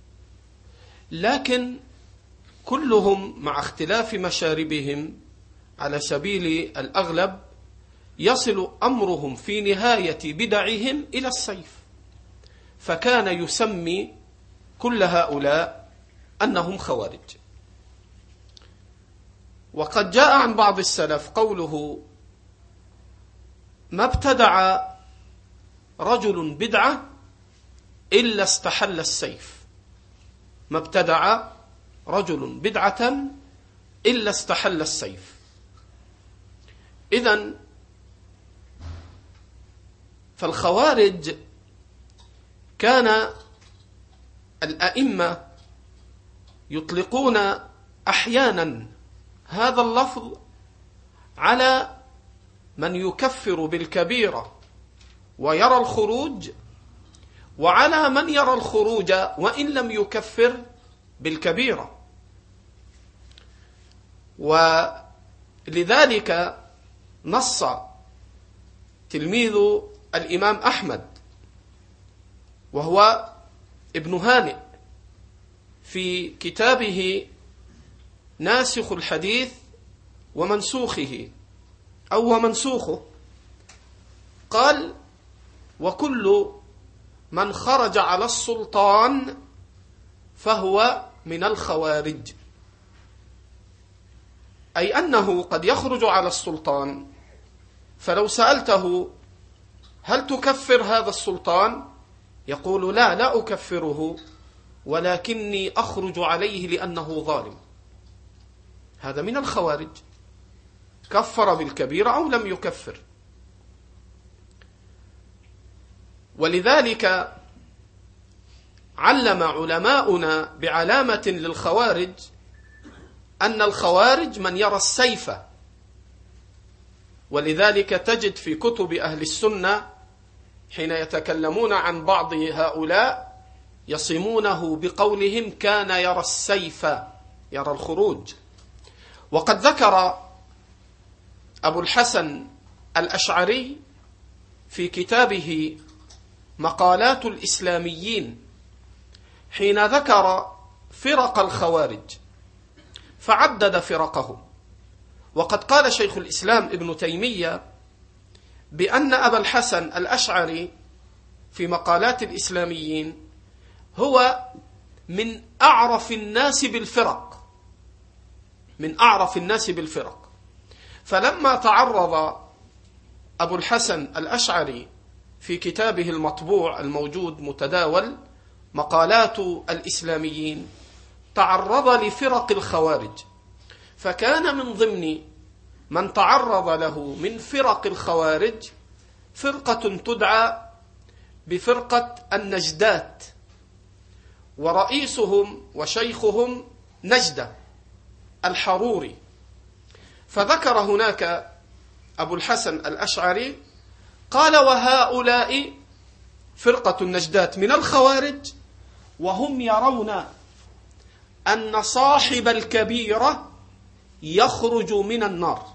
B: لكن كلهم مع اختلاف مشاربهم على سبيل الأغلب يصل أمرهم في نهاية بدعهم إلى السيف، فكان يسمي كل هؤلاء أنهم خوارج. وقد جاء عن بعض السلف قوله: ما ابتدع رجل بدعة إلا استحل السيف. ما ابتدع رجل بدعة إلا استحل السيف. إذن فالخوارج كان الأئمة يطلقون أحيانا هذا اللفظ على من يكفر بالكبيرة ويرى الخروج، وعلى من يرى الخروج وإن لم يكفر بالكبيرة. ولذلك نص تلميذ الإمام أحمد وهو ابن هانئ في كتابه ناسخ الحديث ومنسوخه أو ومنسوخه، قال: وكل من خرج على السلطان فهو من الخوارج. أي أنه قد يخرج على السلطان، فلو سألته: هل تكفر هذا السلطان؟ يقول: لا لا أكفره، ولكني أخرج عليه لأنه ظالم. هذا من الخوارج، كفر بالكبيرة أو لم يكفر. ولذلك علم علماؤنا بعلامة للخوارج أن الخوارج من يرى السيف. ولذلك تجد في كتب أهل السنة حين يتكلمون عن بعض هؤلاء يصمونه بقولهم: كان يرى السيف، يرى الخروج. وقد ذكر أبو الحسن الأشعري في كتابه مقالات الإسلاميين حين ذكر فرق الخوارج فعدد فرقهم. وقد قال شيخ الإسلام ابن تيمية بأن أبا الحسن الأشعري في مقالات الإسلاميين هو من أعرف الناس بالفرق، من أعرف الناس بالفرق. فلما تعرض أبو الحسن الأشعري في كتابه المطبوع الموجود متداول مقالات الإسلاميين، تعرض لفرق الخوارج، فكان من ضمن من تعرض له من فرق الخوارج فرقة تدعى بفرقة النجدات، ورئيسهم وشيخهم نجدة الحروري. فذكر هناك أبو الحسن الأشعري قال: وهؤلاء فرقة النجدات من الخوارج، وهم يرون أن صاحب الكبيرة يخرج من النار.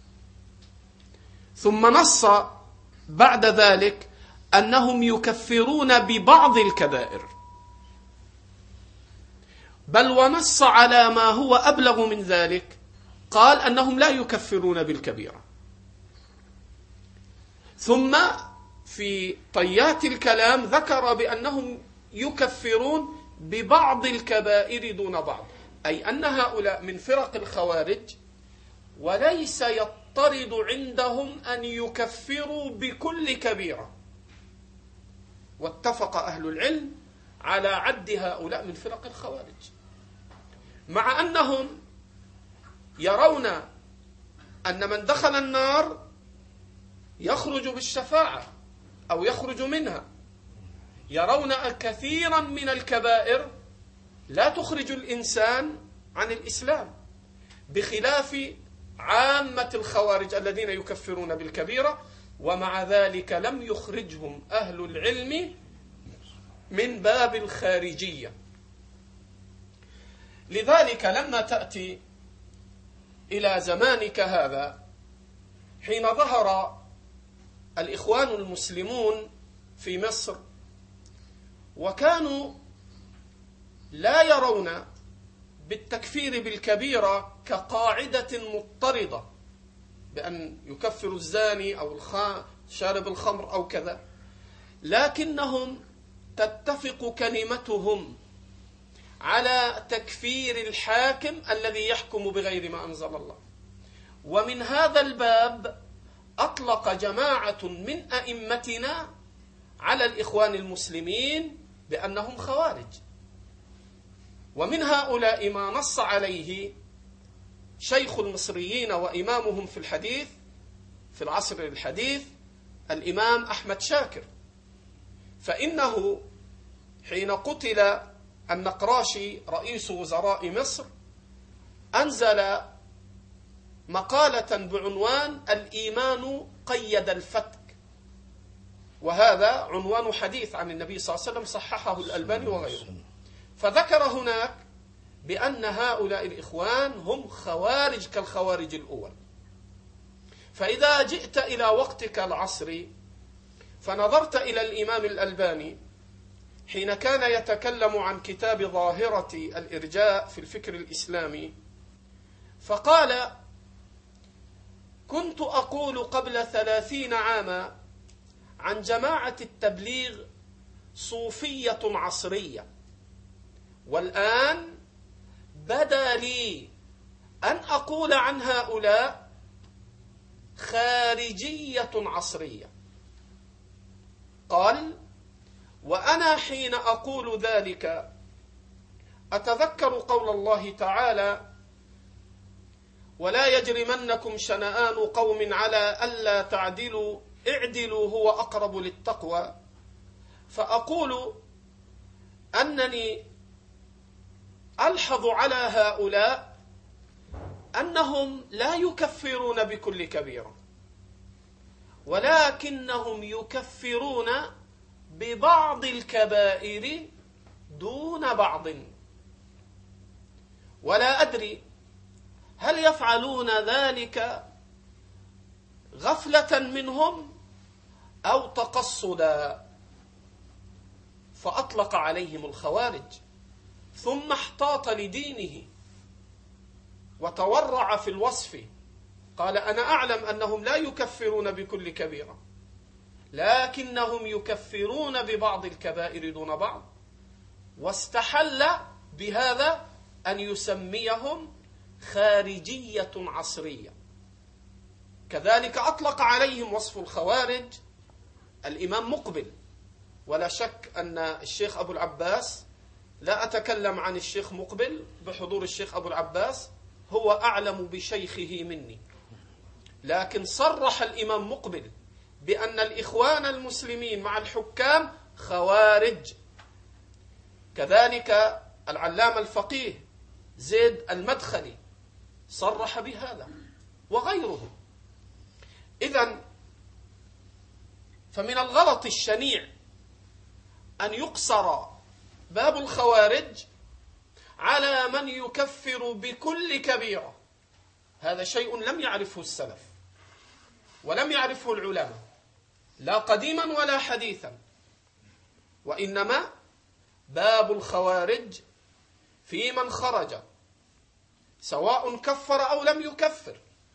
B: ثم نص بعد ذلك أنهم يكفرون ببعض الكبائر، بل ونص على ما هو أبلغ من ذلك، قال أنهم لا يكفرون بالكبيرة. ثم في طيات الكلام ذكر بأنهم يكفرون ببعض الكبائر دون بعض، أي أن هؤلاء من فرق الخوارج وليس يضطرد عندهم أن يكفروا بكل كبيرة. واتفق أهل العلم على عد هؤلاء من فرق الخوارج، مع أنهم يرون أن من دخل النار يخرج بالشفاعة أو يخرج منها، يرون كثيرا من الكبائر لا تخرج الإنسان عن الإسلام، بخلاف عامة الخوارج الذين يكفرون بالكبيرة، ومع ذلك لم يخرجهم أهل العلم من باب الخارجية. لذلك لما تأتي إلى زمانك هذا، حين ظهر الإخوان المسلمون في مصر، وكانوا لا يرون بالتكفير بالكبيرة كقاعدة مضطردة، بأن يكفروا الزاني أو شارب الخمر أو كذا، لكنهم تتفق كلمتهم على تكفير الحاكم الذي يحكم بغير ما أنزل الله. ومن هذا الباب أطلق جماعة من أئمتنا على الإخوان المسلمين بأنهم خوارج، ومن هؤلاء ما نص عليه شيخ المصريين وإمامهم في الحديث في العصر الحديث الإمام أحمد شاكر، فإنه حين قتل النقراشي رئيس وزراء مصر أنزل مقالة بعنوان الإيمان قيد الفتك، وهذا عنوان حديث عن النبي صلى الله عليه وسلم صححه الألباني وغيره. فذكر هناك بأن هؤلاء الإخوان هم خوارج كالخوارج الأول. فإذا جئت إلى وقتك العصري فنظرت إلى الإمام الألباني حين كان يتكلم عن كتاب ظاهرة الإرجاء في الفكر الإسلامي، فقال: كنت أقول قبل ثلاثين عاما عن جماعة التبليغ صوفية عصرية، والآن بدا لي أن أقول عن هؤلاء خارجية عصرية. قال: وأنا حين أقول ذلك أتذكر قول الله تعالى: ولا يجرمنكم شنآن قوم على ألا تعدلوا اعدلوا هو أقرب للتقوى، فأقول أنني ألحظ على هؤلاء أنهم لا يكفرون بكل كبيرة، ولكنهم يكفرون ببعض الكبائر دون بعض، ولا أدري هل يفعلون ذلك غفلة منهم أو تقصدا. فأطلق عليهم الخوارج، ثم احتاط لدينه وتورع في الوصف. قال: أنا أعلم أنهم لا يكفرون بكل كبيرة، لكنهم يكفرون ببعض الكبائر دون بعض، واستحل بهذا أن يسميهم خارجية عصرية. كذلك أطلق عليهم وصف الخوارج الإمام مقبل، ولا شك أن الشيخ أبو العباس، لا أتكلم عن الشيخ مقبل بحضور الشيخ أبو العباس، هو أعلم بشيخه مني، لكن صرح الإمام مقبل بأن الإخوان المسلمين مع الحكام خوارج. كذلك العلامة الفقيه زيد المدخلي صرح بهذا وغيره. إذن فمن الغلط الشنيع أن يقصر باب الخوارج على من يكفر بكل كبيرة. هذا شيء لم يعرفه السلف ولم يعرفه العلماء، لا قديما ولا حديثا، وإنما باب الخوارج في من خرج سواء كفر أو لم يكفر،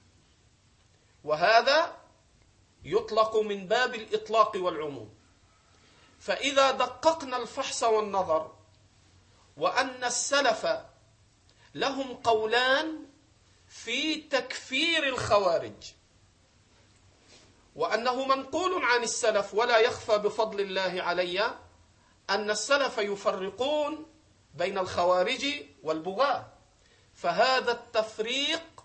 B: وهذا يطلق من باب الإطلاق والعموم. فإذا دققنا الفحص والنظر وأن السلف لهم قولان في تكفير الخوارج، وأنه منقول عن السلف، ولا يخفى بفضل الله علي أن السلف يفرقون بين الخوارج والبغاة، فهذا التفريق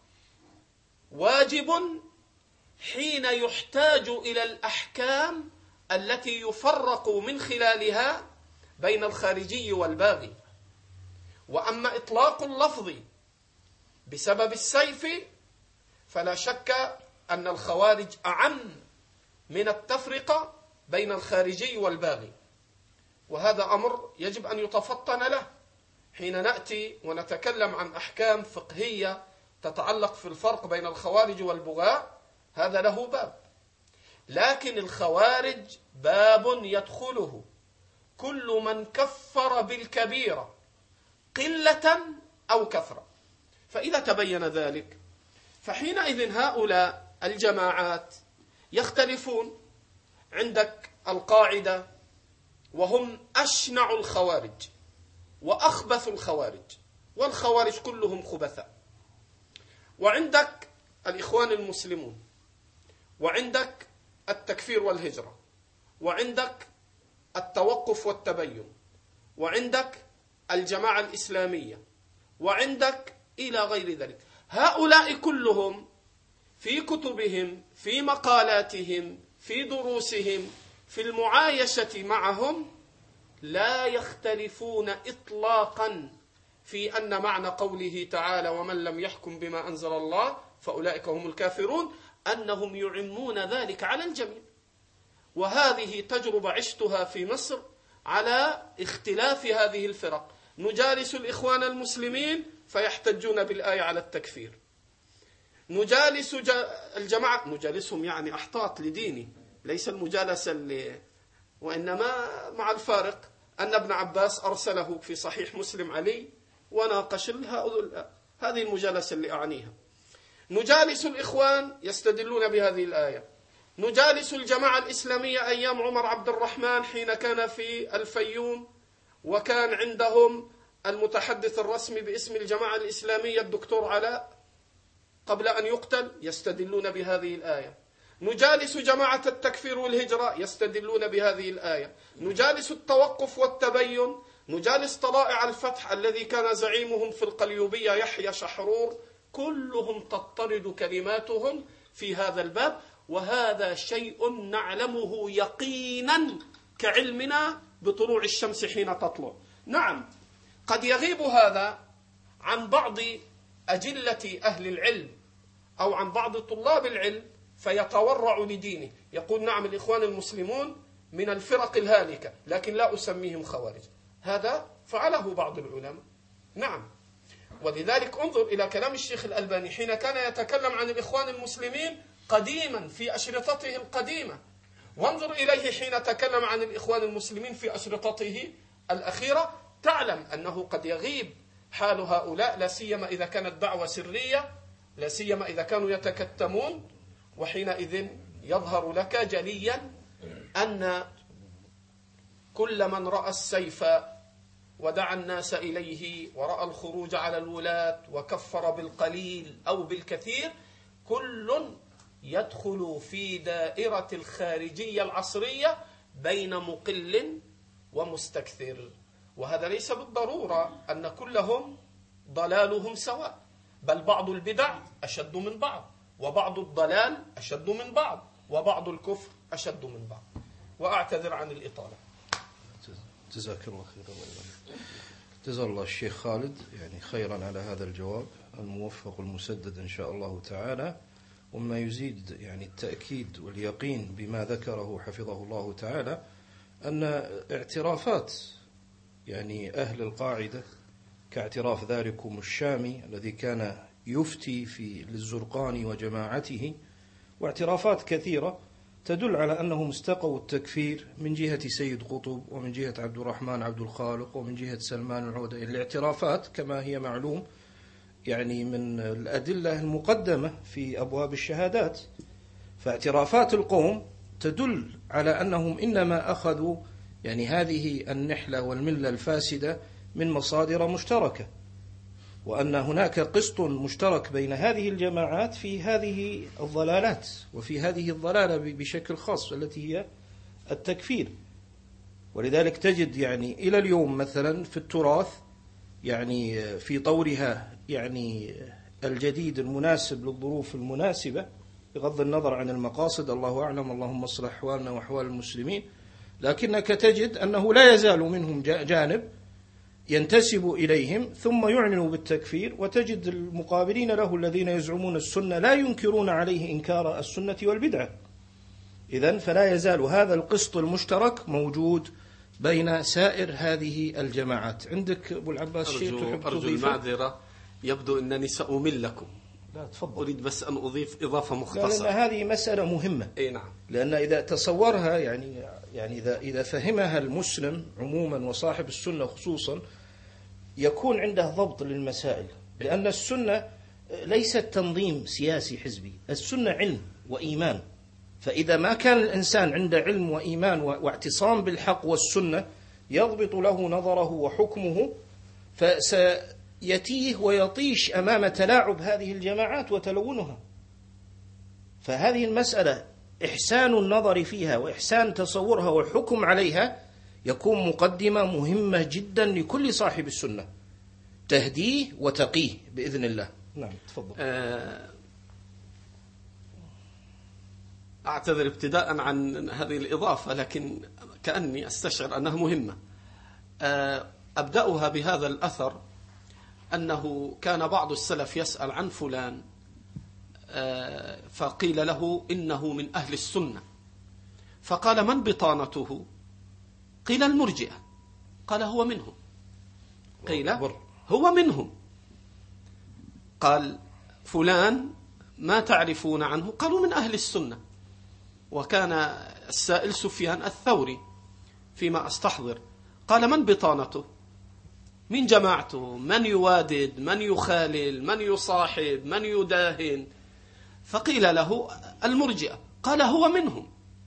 B: واجب حين يحتاج إلى الأحكام التي يفرق من خلالها بين الخارجي والباغي. وأما إطلاق اللفظ بسبب السيف فلا شك أن الخوارج أعم من التفرقة بين الخارجي والباغي، وهذا أمر يجب أن يتفطن له حين نأتي ونتكلم عن أحكام فقهية تتعلق في الفرق بين الخوارج والبغاة. هذا له باب، لكن الخوارج باب يدخله كل من كفر بالكبيرة قلة أو كثرة. فإذا تبين ذلك فحينئذ هؤلاء الجماعات يختلفون. عندك القاعدة وهم أشنع الخوارج وأخبث الخوارج، والخوارج كلهم خبثاء. وعندك الإخوان المسلمون، وعندك التكفير والهجرة، وعندك التوقف والتبين، وعندك الجماعة الإسلامية، وعندك إلى غير ذلك. هؤلاء كلهم في كتبهم، في مقالاتهم، في دروسهم، في المعايشة معهم لا يختلفون إطلاقا في أن معنى قوله تعالى ومن لم يحكم بما أنزل الله فأولئك هم الكافرون، أنهم يعمون ذلك على الجميع. وهذه تجربة عشتها في مصر على اختلاف هذه الفرق. نجالس الإخوان المسلمين فيحتجون بالآية على التكفير، نجالس الجماعة، نجالسهم يعني أحطاط لديني، ليس المجالسة اللي، وإنما مع الفارق أن ابن عباس أرسله في صحيح مسلم علي وناقش هذه المجالسة اللي أعنيها. نجالس الإخوان يستدلون بهذه الآية، نجالس الجماعة الإسلامية أيام عمر عبد الرحمن حين كان في الفيوم وكان عندهم المتحدث الرسمي باسم الجماعة الإسلامية الدكتور علاء قبل أن يقتل، يستدلون بهذه الآية. نجالس جماعة التكفير والهجرة يستدلون بهذه الآية. نجالس التوقف والتبين، نجالس طلائع الفتح الذي كان زعيمهم في القليوبية يحيى شحرور، كلهم تضطرد كلماتهم في هذا الباب. وهذا شيء نعلمه يقينا كعلمنا بطلوع الشمس حين تطلع. نعم، قد يغيب هذا عن بعض أجلة أهل العلم أو عن بعض طلاب العلم فيتورع لدينه، يقول نعم الإخوان المسلمون من الفرق الهالكة لكن لا أسميهم خوارج. هذا فعله بعض العلماء، نعم. ولذلك انظر إلى كلام الشيخ الألباني حين كان يتكلم عن الإخوان المسلمين قديما في أشرطته القديمة، وانظر إليه حين تكلم عن الإخوان المسلمين في أشرطته الأخيرة، تعلم أنه قد يغيب حال هؤلاء، لا سيما إذا كانت دعوة سرية، لا سيما إذا كانوا يتكتمون. وحينئذ يظهر لك جليا أن كل من رأى السيف ودعا الناس إليه ورأى الخروج على الولاة وكفر بالقليل أو بالكثير، كل يدخل في دائرة الخارجية العصرية بين مقل ومستكثر. وهذا ليس بالضرورة أن كلهم ضلالهم سواء، بل بعض البدع أشد من بعض، وبعض الضلال أشد من بعض، وبعض الكفر أشد من بعض. وأعتذر عن الإطالة.
C: جزاك الله خيرا. جزا الله الشيخ خالد يعني خيرا على هذا الجواب الموفق المسدد إن شاء الله تعالى. وما يزيد يعني التأكيد واليقين بما ذكره حفظه الله تعالى أن اعترافات يعني أهل القاعدة كاعتراف ذلكم الشامي الذي كان يفتي في للزرقاني وجماعته، واعترافات كثيرة تدل على أنهم استقوا التكفير من جهة سيد قطب ومن جهة عبد الرحمن عبد الخالق ومن جهة سلمان العودة. الاعترافات كما هي معلوم يعني من الأدلة المقدمة في أبواب الشهادات، فاعترافات القوم تدل على أنهم إنما أخذوا يعني هذه النحلة والملة الفاسدة من مصادر مشتركة، وأن هناك قسط مشترك بين هذه الجماعات في هذه الضلالات وفي هذه الضلالة بشكل خاص التي هي التكفير. ولذلك تجد يعني إلى اليوم مثلا في التراث يعني في طورها يعني الجديد المناسب للظروف المناسبة بغض النظر عن المقاصد، الله أعلم، اللهم اصلح أحوالنا وأحوال المسلمين، لكنك تجد أنه لا يزال منهم جانب ينتسب إليهم ثم يعلنوا بالتكفير، وتجد المقابلين له الذين يزعمون السنة لا ينكرون عليه إنكار السنة والبدعة. إذن فلا يزال هذا القسط المشترك موجود بين سائر هذه الجماعات. عندك أبو العباس شيء تحب
B: أرجو
C: تضيفه؟
B: المعذرة، يبدو أنني سأمل لكم.
C: لا تفضل.
B: أريد بس أن أضيف إضافة
C: لا،
B: مختصرة.
C: لأن هذه مسألة مهمة.
B: أي نعم.
C: لأن إذا تصورها يعني يعني إذا إذا فهمها المسلم عموما وصاحب السنة خصوصا يكون عنده ضبط للمسائل، لأن السنة ليست تنظيم سياسي حزبي، السنة علم وإيمان. فإذا ما كان الإنسان عنده علم وإيمان واعتصام بالحق والسنة يضبط له نظره وحكمه، فسيتيه ويطيش أمام تلاعب هذه الجماعات وتلونها. فهذه المسألة إحسان النظر فيها وإحسان تصورها وحكم عليها يكون مقدمة مهمة جدا لكل صاحب السنة، تهديه وتقيه بإذن الله. نعم تفضل.
B: أعتذر ابتداء عن هذه الإضافة، لكن كأني أستشعر أنها مهمة. أبدأها بهذا الأثر، أنه كان بعض السلف يسأل عن فلان فقيل له إنه من أهل السنة، فقال من بطانته؟ قيل المرجئة. قال هو منهم. قيل هو منهم. قال فلان ما تعرفون عنه؟ قالوا من أهل السنة. وكان السائل سفيان الثوري فيما أستحضر. قال من بطانته؟ من جماعته؟ من يوادد؟ من يخالل؟ من يصاحب؟ من يداهن؟ فقيل له المرجئة. قال هو منهم.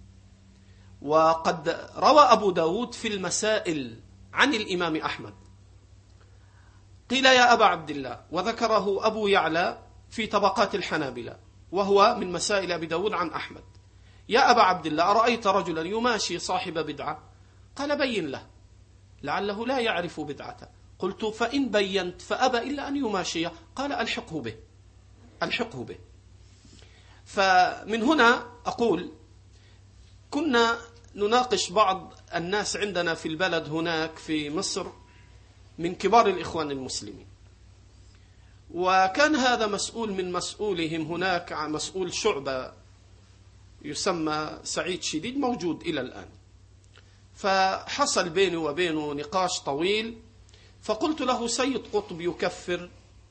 B: وقد روى أبو داود في المسائل عن الإمام أحمد، قيل يا أبا عبد الله، وذكره أبو يعلى في طبقات الحنابلة وهو من مسائل أبي داود عن أحمد، يا أبا عبد الله أرأيت رجلا يماشي صاحب بدعة؟ قال بين له لعله لا يعرف بدعته. قلت فإن بينت فأبى إلا أن يماشي؟ قال ألحقه به ألحقه به. فمن هنا أقول كنا نناقش بعض الناس عندنا في البلد هناك في مصر من كبار الإخوان المسلمين، وكان هذا مسؤول من مسؤولهم هناك، مسؤول شعبة يسمى سعيد شديد موجود إلى الآن. فحصل بيني وبينه نقاش طويل، فقلت له سيد قطب يكفر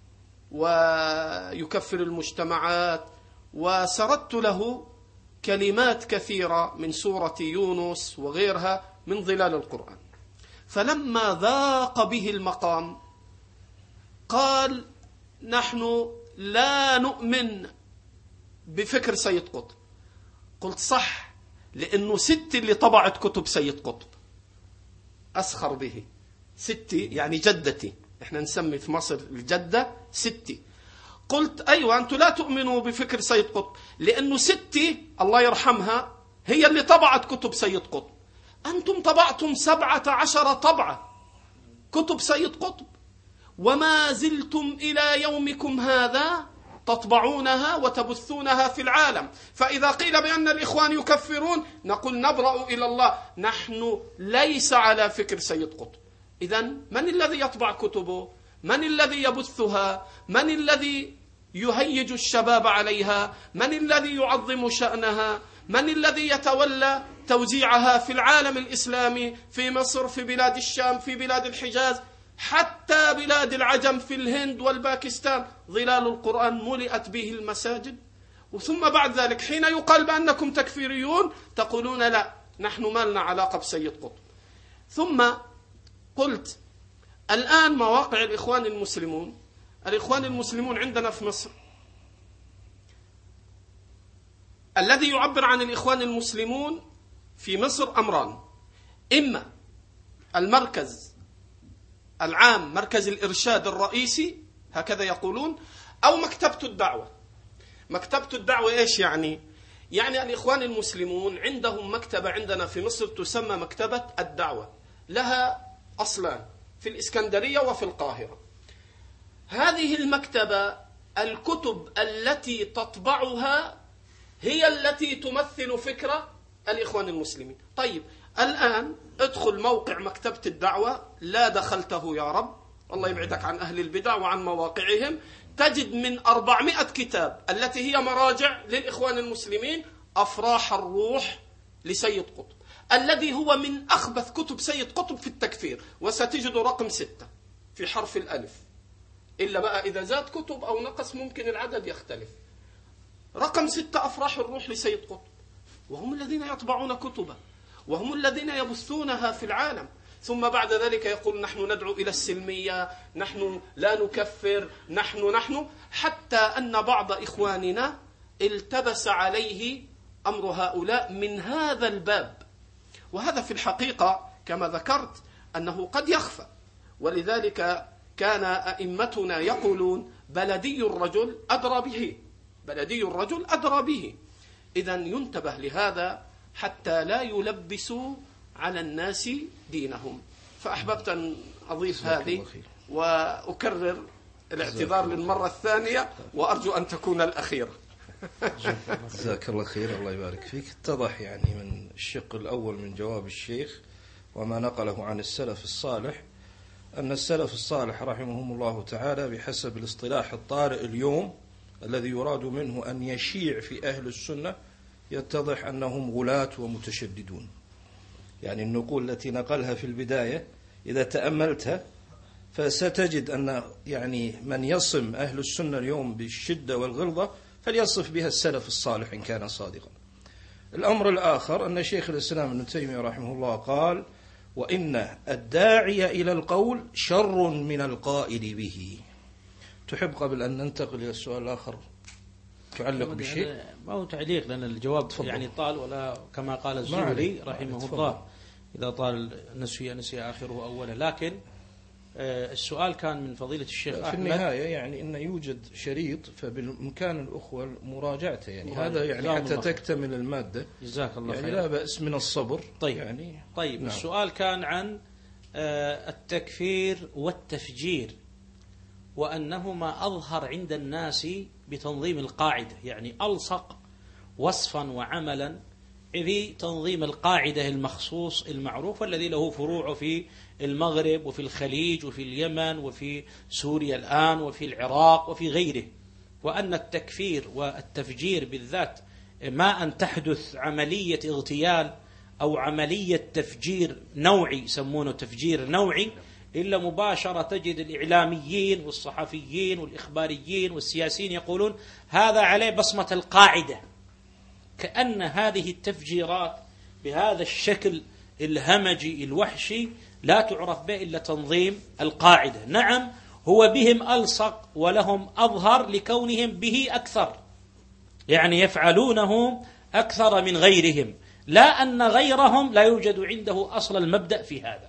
B: ويكفر المجتمعات، وسردت له كلمات كثيرة من سورة يونس وغيرها من ظلال القرآن. فلما ذاق به المقام قال نحن لا نؤمن بفكر سيد قطب. قلت صح، لأنه ستي اللي طبعت كتب سيد قطب، أسخر به. ستي يعني جدتي، احنا نسمي في مصر الجدة ستي. قلت أيوة أنتم لا تؤمنوا بفكر سيد قطب، لأنه ستي الله يرحمها هي اللي طبعت كتب سيد قطب. أنتم طبعتم سبعة عشر طبعة كتب سيد قطب، وما زلتم إلى يومكم هذا تطبعونها وتبثونها في العالم. فإذا قيل بأن الإخوان يكفرون نقول نبرأ إلى الله، نحن ليس على فكر سيد قطب. إذن من الذي يطبع كتبه؟ من الذي يبثها؟ من الذي يهيج الشباب عليها؟ من الذي يعظم شأنها؟ من الذي يتولى توزيعها في العالم الإسلامي، في مصر، في بلاد الشام، في بلاد الحجاز، حتى بلاد العجم في الهند والباكستان؟ ظلال القرآن ملئت به المساجد. وثم بعد ذلك حين يقال بأنكم تكفيريون تقولون لا نحن ما لنا علاقة بسيد قطب. ثم قلت الآن مواقع الإخوان المسلمون، الإخوان المسلمون عندنا في مصر، الذي يعبر عن الإخوان المسلمون في مصر أمران: إما المركز العام، مركز الإرشاد الرئيسي هكذا يقولون، أو مكتبة الدعوة. مكتبة الدعوة إيش يعني؟ يعني الإخوان المسلمون عندهم مكتبة عندنا في مصر تسمى مكتبة الدعوة، لها أصلان في الإسكندرية وفي القاهرة. هذه المكتبة الكتب التي تطبعها هي التي تمثل فكرة الإخوان المسلمين. طيب الآن ادخل موقع مكتبة الدعوة، لا دخلته يا رب، الله يبعدك عن أهل البدع وعن مواقعهم، تجد من أربعمائة كتاب التي هي مراجع للإخوان المسلمين أفراح الروح لسيد قطب، الذي هو من أخبث كتب سيد قطب في التكفير، وستجد رقم ستة في حرف الألف، إلا بقى إذا زاد كتب أو نقص ممكن العدد يختلف. رقم ستة أفراح الروح لسيد قطب، وهم الذين يطبعون كتبه، وهم الذين يبثونها في العالم. ثم بعد ذلك يقول نحن ندعو إلى السلمية، نحن لا نكفر، نحن نحن حتى أن بعض إخواننا التبس عليه أمر هؤلاء من هذا الباب. وهذا في الحقيقة كما ذكرت أنه قد يخفى، ولذلك كان أئمتنا يقولون بلدي الرجل أدرى به، بلدي الرجل أدرى به. إذن ينتبه لهذا حتى لا يلبسوا على الناس دينهم. فأحببت أن أضيف هذه وأكرر الاعتذار للمرة الثانية، وأرجو أن تكون الأخيرة.
C: جزاك الله خير، الله يبارك فيك. اتضح يعني من الشق الأول من جواب الشيخ وما نقله عن السلف الصالح أن السلف الصالح رحمهم الله تعالى بحسب الاصطلاح الطارئ اليوم الذي يراد منه أن يشيع في أهل السنة، يتضح أنهم غلاة ومتشددون. يعني النقول التي نقلها في البداية إذا تأملتها فستجد أن يعني من يصم أهل السنة اليوم بالشدة والغلظة فليصف بها السلف الصالح إن كان صادقا. الأمر الآخر أن شيخ الإسلام ابن تيمية رحمه الله قال: وإن الداعي إلى القول شر من القائل به. تحب قبل أن ننتقل إلى السؤال الآخر تعلق بشيء؟
D: ما هو تعليق لأن الجواب تفضل. يعني طال، ولا كما قال الزهري رحمه الله إذا طال نسي نسي آخره أولا. لكن السؤال كان من فضيلة الشيخ
C: في
D: أحمد
C: النهاية يعني إن يوجد شريط فبالإمكان الأخوة مراجعته، يعني هذا يعني حتى تكتمل المادة.
D: جزاك الله
C: يعني
D: خير.
C: لا بأس من الصبر.
D: طيب
C: يعني
D: طيب
C: نعم.
D: السؤال كان عن التكفير والتفجير، وأنهما أظهر عند الناس بتنظيم القاعدة، يعني ألصق وصفا وعملا في تنظيم القاعدة المخصوص المعروف الذي له فروع في المغرب وفي الخليج وفي اليمن وفي سوريا الآن وفي العراق وفي غيره. وأن التكفير والتفجير بالذات ما أن تحدث عملية اغتيال أو عملية تفجير نوعي، يسمونه تفجير نوعي، إلا مباشرة تجد الإعلاميين والصحفيين والإخباريين والسياسيين يقولون هذا عليه بصمة القاعدة، كأن هذه التفجيرات بهذا الشكل الهمجي الوحشي لا تعرف به إلا تنظيم القاعدة. نعم هو بهم ألصق ولهم أظهر لكونهم به أكثر، يعني يفعلونه أكثر من غيرهم، لا أن غيرهم لا يوجد عنده أصل المبدأ في هذا.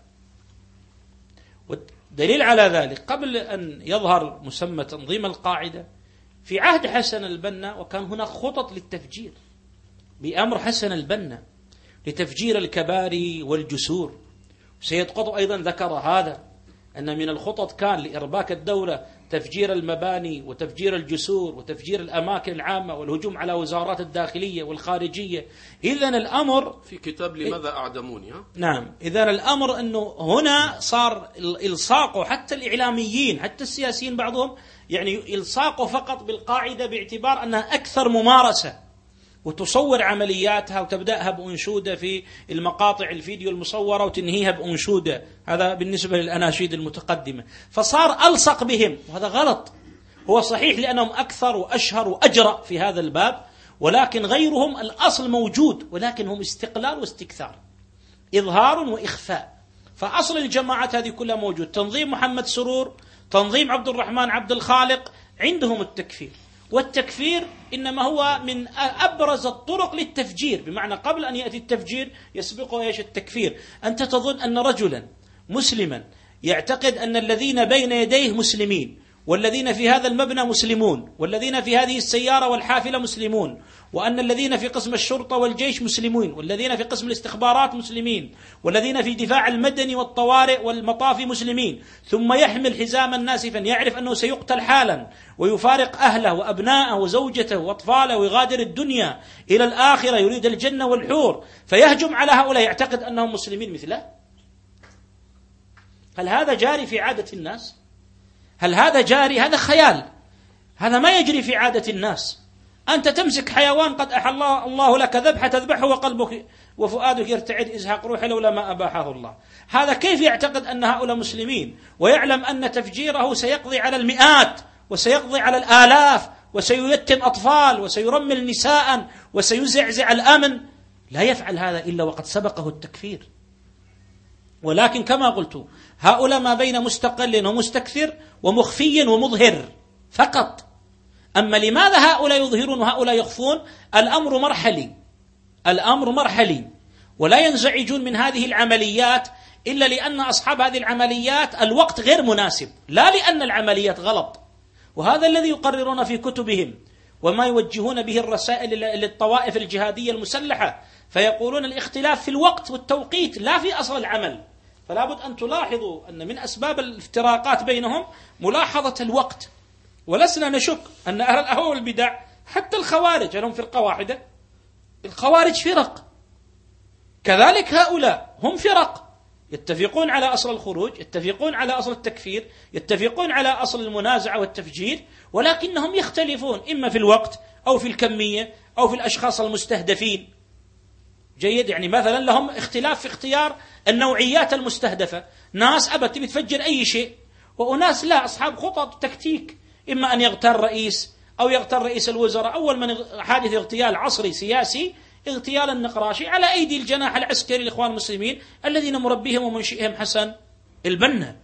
D: والدليل على ذلك قبل أن يظهر مسمى تنظيم القاعدة في عهد حسن البنا، وكان هناك خطط للتفجير بأمر حسن البنا لتفجير الكباري والجسور. سيد قطب أيضا ذكر هذا، أن من الخطط كان لإرباك الدولة تفجير المباني وتفجير الجسور وتفجير الأماكن العامة والهجوم على وزارات الداخلية والخارجية. إذن الأمر
B: في كتاب لماذا أعدموني. ها؟
D: نعم. إذن الأمر أنه هنا صار إلصاقه حتى الإعلاميين حتى السياسيين بعضهم يعني إلصاقه فقط بالقاعدة باعتبار أنها أكثر ممارسة، وتصور عملياتها وتبدأها بأنشودة في المقاطع الفيديو المصورة وتنهيها بأنشودة. هذا بالنسبة للأناشيد المتقدمة. فصار ألصق بهم، وهذا غلط. هو صحيح لأنهم أكثر وأشهر وأجرأ في هذا الباب، ولكن غيرهم الأصل موجود، ولكن هم استقلال واستكثار، إظهار وإخفاء. فأصل الجماعات هذه كلها موجود. تنظيم محمد سرور، تنظيم عبد الرحمن عبد الخالق، عندهم التكفير. والتكفير إنما هو من أبرز الطرق للتفجير، بمعنى قبل أن يأتي التفجير يسبقه إيش؟ التكفير. أنت تظن أن رجلا مسلما يعتقد أن الذين بين يديه مسلمين، والذين في هذا المبنى مسلمون، والذين في هذه السيارة والحافلة مسلمون، وأن الذين في قسم الشرطة والجيش مسلمون، والذين في قسم الاستخبارات مسلمين، والذين في دفاع المدني والطوارئ والمطاف مسلمين، ثم يحمل حزاما ناسفا يعرف أنه سيقتل حالا ويفارق أهله وأبناءه وزوجته وأطفاله ويغادر الدنيا إلى الآخرة يريد الجنة والحور، فيهجم على هؤلاء يعتقد أنهم مسلمين مثله. هل هذا جاري في عادة الناس؟ هل هذا جاري؟ هذا خيال، هذا ما يجري في عادة الناس. أنت تمسك حيوان قد أحل الله لك ذبحة تذبحه وقلبك وفؤادك يرتعد إزهاق روحه لولا ما أباحه الله. هذا كيف يعتقد أن هؤلاء مسلمين ويعلم أن تفجيره سيقضي على المئات وسيقضي على الآلاف وسييتم أطفال وسيرمل نساء وسيزعزع الأمن؟ لا يفعل هذا إلا وقد سبقه التكفير. ولكن كما قلت هؤلاء ما بين مستقل ومستكثر ومخفي ومظهر فقط. أما لماذا هؤلاء يظهرون وهؤلاء يخفون؟ الأمر مرحلي، الأمر مرحلي، ولا ينزعجون من هذه العمليات إلا لأن أصحاب هذه العمليات الوقت غير مناسب، لا لأن العمليات غلط. وهذا الذي يقررون في كتبهم وما يوجهون به الرسائل للطوائف الجهادية المسلحة، فيقولون الاختلاف في الوقت والتوقيت لا في أصل العمل. فلا بد أن تلاحظوا أن من أسباب الافتراقات بينهم ملاحظة الوقت. ولسنا نشك أن أهل الأهواء والبدع حتى الخوارج لهم فرقة واحدة، الخوارج فرق، كذلك هؤلاء هم فرق، يتفقون على أصل الخروج، يتفقون على أصل التكفير، يتفقون على أصل المنازعة والتفجير، ولكنهم يختلفون إما في الوقت أو في الكمية أو في الأشخاص المستهدفين. جيد، يعني مثلا لهم اختلاف في اختيار النوعيات المستهدفة، ناس أبت تبي تفجر أي شيء، وأناس لا، أصحاب خطط تكتيك، إما أن يغتال رئيس أو يغتال رئيس الوزراء. أول من حادث اغتيال عصري سياسي اغتيال النقراشي على أيدي الجناح العسكري للإخوان المسلمين الذين مربيهم ومنشئهم حسن البنا.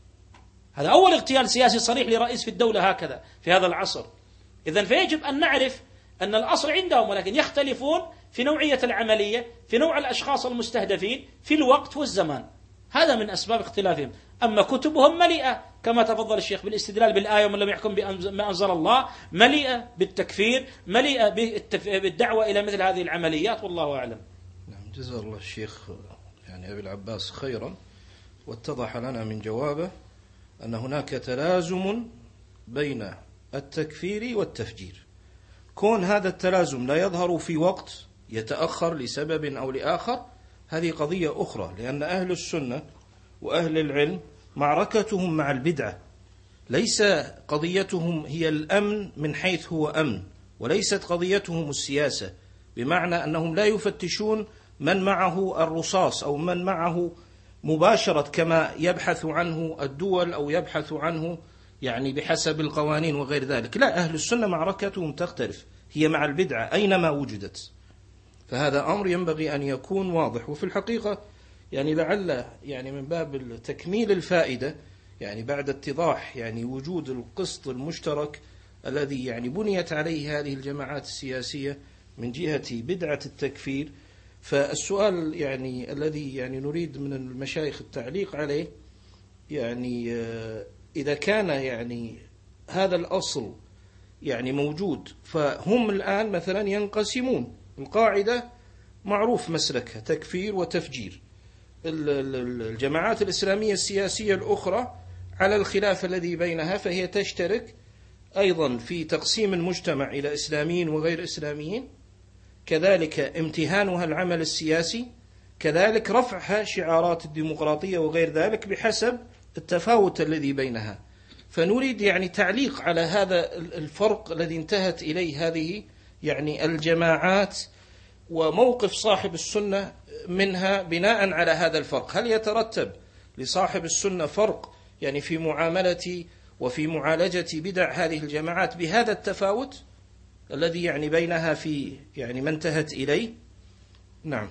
D: هذا أول اغتيال سياسي صريح لرئيس في الدولة هكذا في هذا العصر. إذن فيجب أن نعرف أن الأصل عندهم، ولكن يختلفون في نوعية العملية، في نوع الأشخاص المستهدفين، في الوقت والزمان. هذا من أسباب اختلافهم. أما كتبهم مليئة كما تفضل الشيخ بالاستدلال بالآية ومن لم يحكم بما أنزل الله، مليئة بالتكفير، مليئة بالدعوة إلى مثل هذه العمليات، والله أعلم.
C: نعم، جزا الله الشيخ يعني أبي العباس خيرا، واتضح لنا من جوابه أن هناك تلازم بين التكفير والتفجير. كون هذا التلازم لا يظهر في وقت، يتأخر لسبب أو لآخر، هذه قضية أخرى، لأن أهل السنة وأهل العلم معركتهم مع البدعة، ليس قضيتهم هي الأمن من حيث هو أمن، وليست قضيتهم السياسة، بمعنى أنهم لا يفتشون من معه الرصاص أو من معه مباشرة كما يبحث عنه الدول أو يبحث عنه يعني بحسب القوانين وغير ذلك. لا، أهل السنة معركتهم تختلف، هي مع البدعة أينما وجدت. فهذا أمر ينبغي أن يكون واضح. وفي الحقيقة يعني لعل يعني من باب تكميل الفائدة، يعني بعد اتضاح يعني وجود القسط المشترك الذي يعني بنيت عليه هذه الجماعات السياسية من جهة بدعة التكفير، فالسؤال يعني الذي يعني نريد من المشايخ التعليق عليه، يعني إذا كان يعني هذا الأصل يعني موجود، فهم الآن مثلا ينقسمون، القاعدة معروف مسلكها تكفير وتفجير. الجماعات الإسلامية السياسية الأخرى على الخلاف الذي بينها، فهي تشترك أيضا في تقسيم المجتمع إلى إسلاميين وغير إسلاميين، كذلك امتهانها العمل السياسي، كذلك رفعها شعارات الديمقراطية وغير ذلك بحسب التفاوت الذي بينها. فنريد يعني تعليق على هذا الفرق الذي انتهت إليه هذه يعني الجماعات، وموقف صاحب السنة منها بناء على هذا الفرق. هل يترتب لصاحب السنة فرق يعني في معاملة وفي معالجة بدع هذه الجماعات بهذا التفاوت الذي يعني بينها في يعني ما انتهت إليه؟ نعم.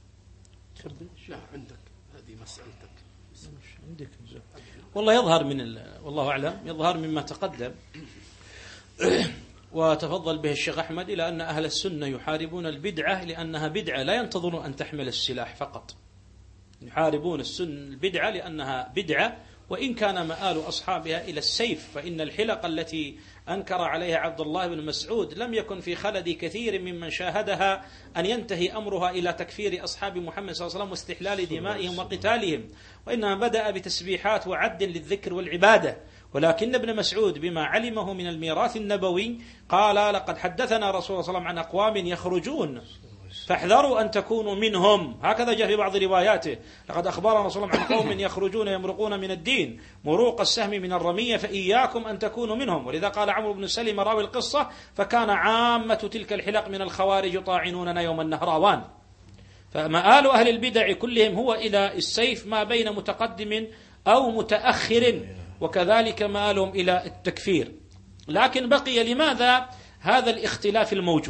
B: لا عندك هذه مسألتك.
D: عندك والله يظهر من ال... والله أعلم، يظهر مما تقدم وتفضل به الشيخ أحمد إلى أن أهل السنة يحاربون البدعة لأنها بدعة، لا ينتظرون أن تحمل السلاح فقط، يحاربون السنة البدعة لأنها بدعة، وإن كان مآل أصحابها إلى السيف. فإن الحلق التي أنكر عليها عبد الله بن مسعود لم يكن في خلد كثير ممن شاهدها أن ينتهي أمرها إلى تكفير أصحاب محمد صلى الله عليه وسلم واستحلال دمائهم وقتالهم، وإنما بدأ بتسبيحات وعد للذكر والعبادة. ولكن ابن مسعود بما علمه من الميراث النبوي قال: لقد حدثنا رسول الله صلى الله عليه وسلم عن أقوام يخرجون فاحذروا أن تكونوا منهم. هكذا جاء في بعض رواياته: لقد أخبرنا رسول الله عن قوم يخرجون يمرقون من الدين مروق السهم من الرمية فإياكم أن تكونوا منهم. ولذا قال عمرو بن سلم راوي القصة: فكان عامة تلك الحلق من الخوارج طاعنوننا يوم النهراوان. فمآل أهل البدع كلهم هو إلى السيف ما بين متقدم أو متأخر، وكذلك مآلهم إلى التكفير. لكن بقي لماذا هذا الاختلاف الموجود؟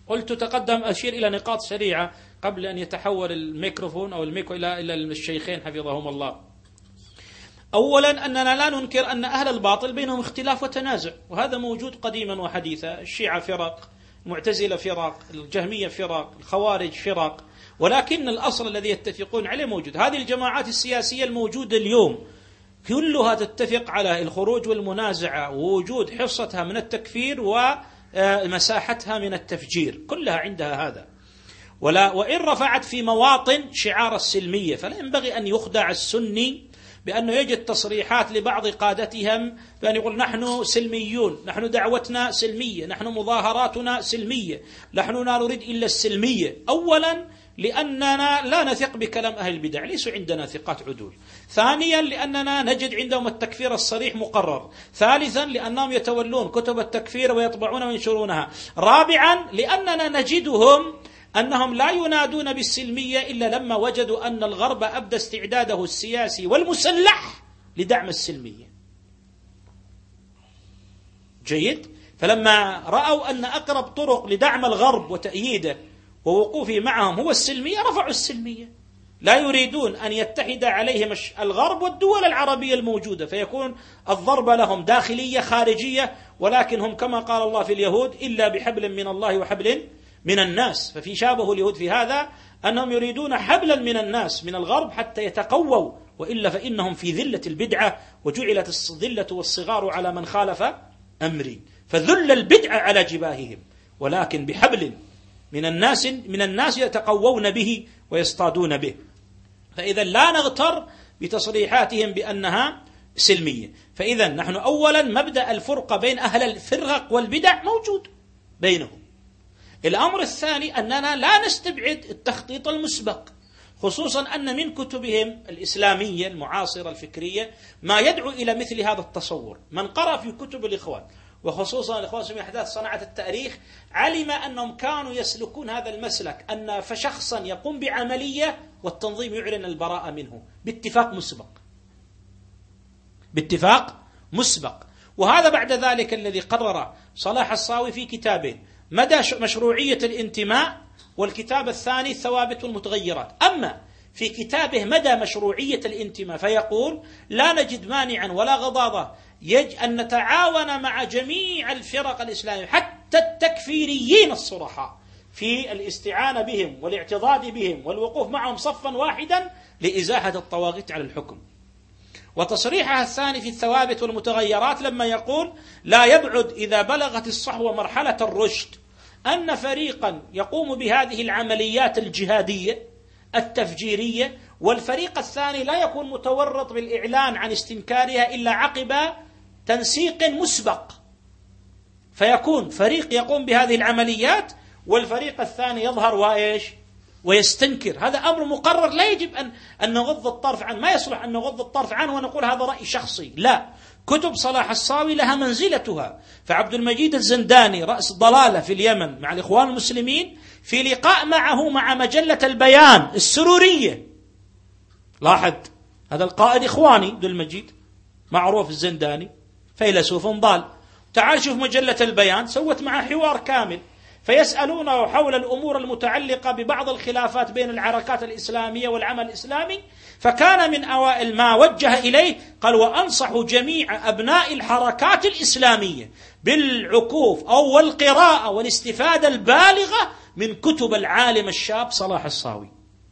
D: قلت تقدم أشير إلى نقاط سريعة قبل أن يتحول الميكروفون أو الميكرو إلى إلى الشيخين حفظهم الله. أولا أننا لا ننكر أن أهل الباطل بينهم اختلاف وتنازع، وهذا موجود قديما وحديثا. الشيعة فرق، المعتزلة فرق، الجهمية فرق، الخوارج فرق، ولكن الأصل الذي يتفقون عليه موجود. هذه الجماعات السياسية الموجودة اليوم كلها تتفق على الخروج والمنازعة ووجود حصتها من التكفير ومساحتها من التفجير، كلها عندها هذا. ولا وإن رفعت في مواطن شعار السلمية، فلا ينبغي أن يخدع السني بأنه يجد تصريحات لبعض قادتهم بأن يقول نحن سلميون، نحن دعوتنا سلمية، نحن مظاهراتنا سلمية، نحن لا نريد إلا السلمية. أولا لأننا لا نثق بكلام أهل البدع، ليسوا عندنا ثقات عدول. ثانيا لأننا نجد عندهم التكفير الصريح مقرر. ثالثا لأنهم يتولون كتب التكفير ويطبعون وينشرونها. رابعا لأننا نجدهم أنهم لا ينادون بالسلمية إلا لما وجدوا أن الغرب أبدى استعداده السياسي والمسلح لدعم السلمية. جيد؟ فلما رأوا أن أقرب طرق لدعم الغرب وتأييده ووقوفه معهم هو السلمية رفعوا السلمية. لا يريدون أن يتحد عليهم الغرب والدول العربية الموجودة، فيكون الضرب لهم داخلية خارجية، ولكن هم كما قال الله في اليهود إلا بحبل من الله وحبل من الناس. ففي شابه اليهود في هذا أنهم يريدون حبلا من الناس من الغرب حتى يتقووا، وإلا فإنهم في ذلة البدعة، وجعلت الذلة والصغار على من خالف أمري، فذل البدعة على جباههم، ولكن بحبل من الناس من الناس يتقوون به ويصطادون به. فإذا لا نغتر بتصريحاتهم بأنها سلمية. فإذا نحن أولا مبدأ الفرقة بين أهل الفرق والبدع موجود بينهم. الأمر الثاني أننا لا نستبعد التخطيط المسبق، خصوصا أن من كتبهم الإسلامية المعاصرة الفكرية ما يدعو إلى مثل هذا التصور. من قرأ في كتب الإخوان وخصوصا الإخوان في أحداث صناعة التاريخ علم أنهم كانوا يسلكون هذا المسلك، أن فشخصا يقوم بعملية والتنظيم يعلن البراءة منه باتفاق مسبق باتفاق مسبق. وهذا بعد ذلك الذي قرر صلاح الصاوي في كتابين: مدى مشروعية الانتماء، والكتاب الثاني الثوابت والمتغيرات. أما في كتابه مدى مشروعية الانتماء فيقول: لا نجد مانعا ولا غضاضة يجب أن نتعاون مع جميع الفرق الإسلامية حتى التكفيريين الصرحاء في الاستعانة بهم والاعتضاد بهم والوقوف معهم صفا واحدا لإزاحة الطواغيت على الحكم. وتصريحها الثاني في الثوابت والمتغيرات لما يقول: لا يبعد إذا بلغت الصحوة مرحلة الرشد أن فريقا يقوم بهذه العمليات الجهادية التفجيرية، والفريق الثاني لا يكون متورط بالإعلان عن استنكارها إلا عقب تنسيق مسبق، فيكون فريق يقوم بهذه العمليات والفريق الثاني يظهر وإيش ويستنكر. هذا أمر مقرر لا يجب أن أن نغض الطرف عنه، ما يصلح أن نغض الطرف عنه ونقول هذا رأي شخصي. لا، كتب صلاح الصاوي لها منزلتها. فعبد المجيد الزنداني رأس ضلالة في اليمن مع الإخوان المسلمين في لقاء معه مع مجلة البيان السرورية، لاحظ هذا القائد إخواني عبد المجيد معروف الزنداني فيلسوف ضال، تعال شوف مجلة البيان سوت معه حوار كامل، فيسألونه حول الأمور المتعلقة ببعض الخلافات بين الحركات الإسلامية والعمل الإسلامي، فكان من أوائل ما وجه إليه قال: وأنصح جميع أبناء الحركات الإسلامية بالعكوف أو والقراءة والاستفادة البالغة من كتب العالم الشاب صلاح الصاوي.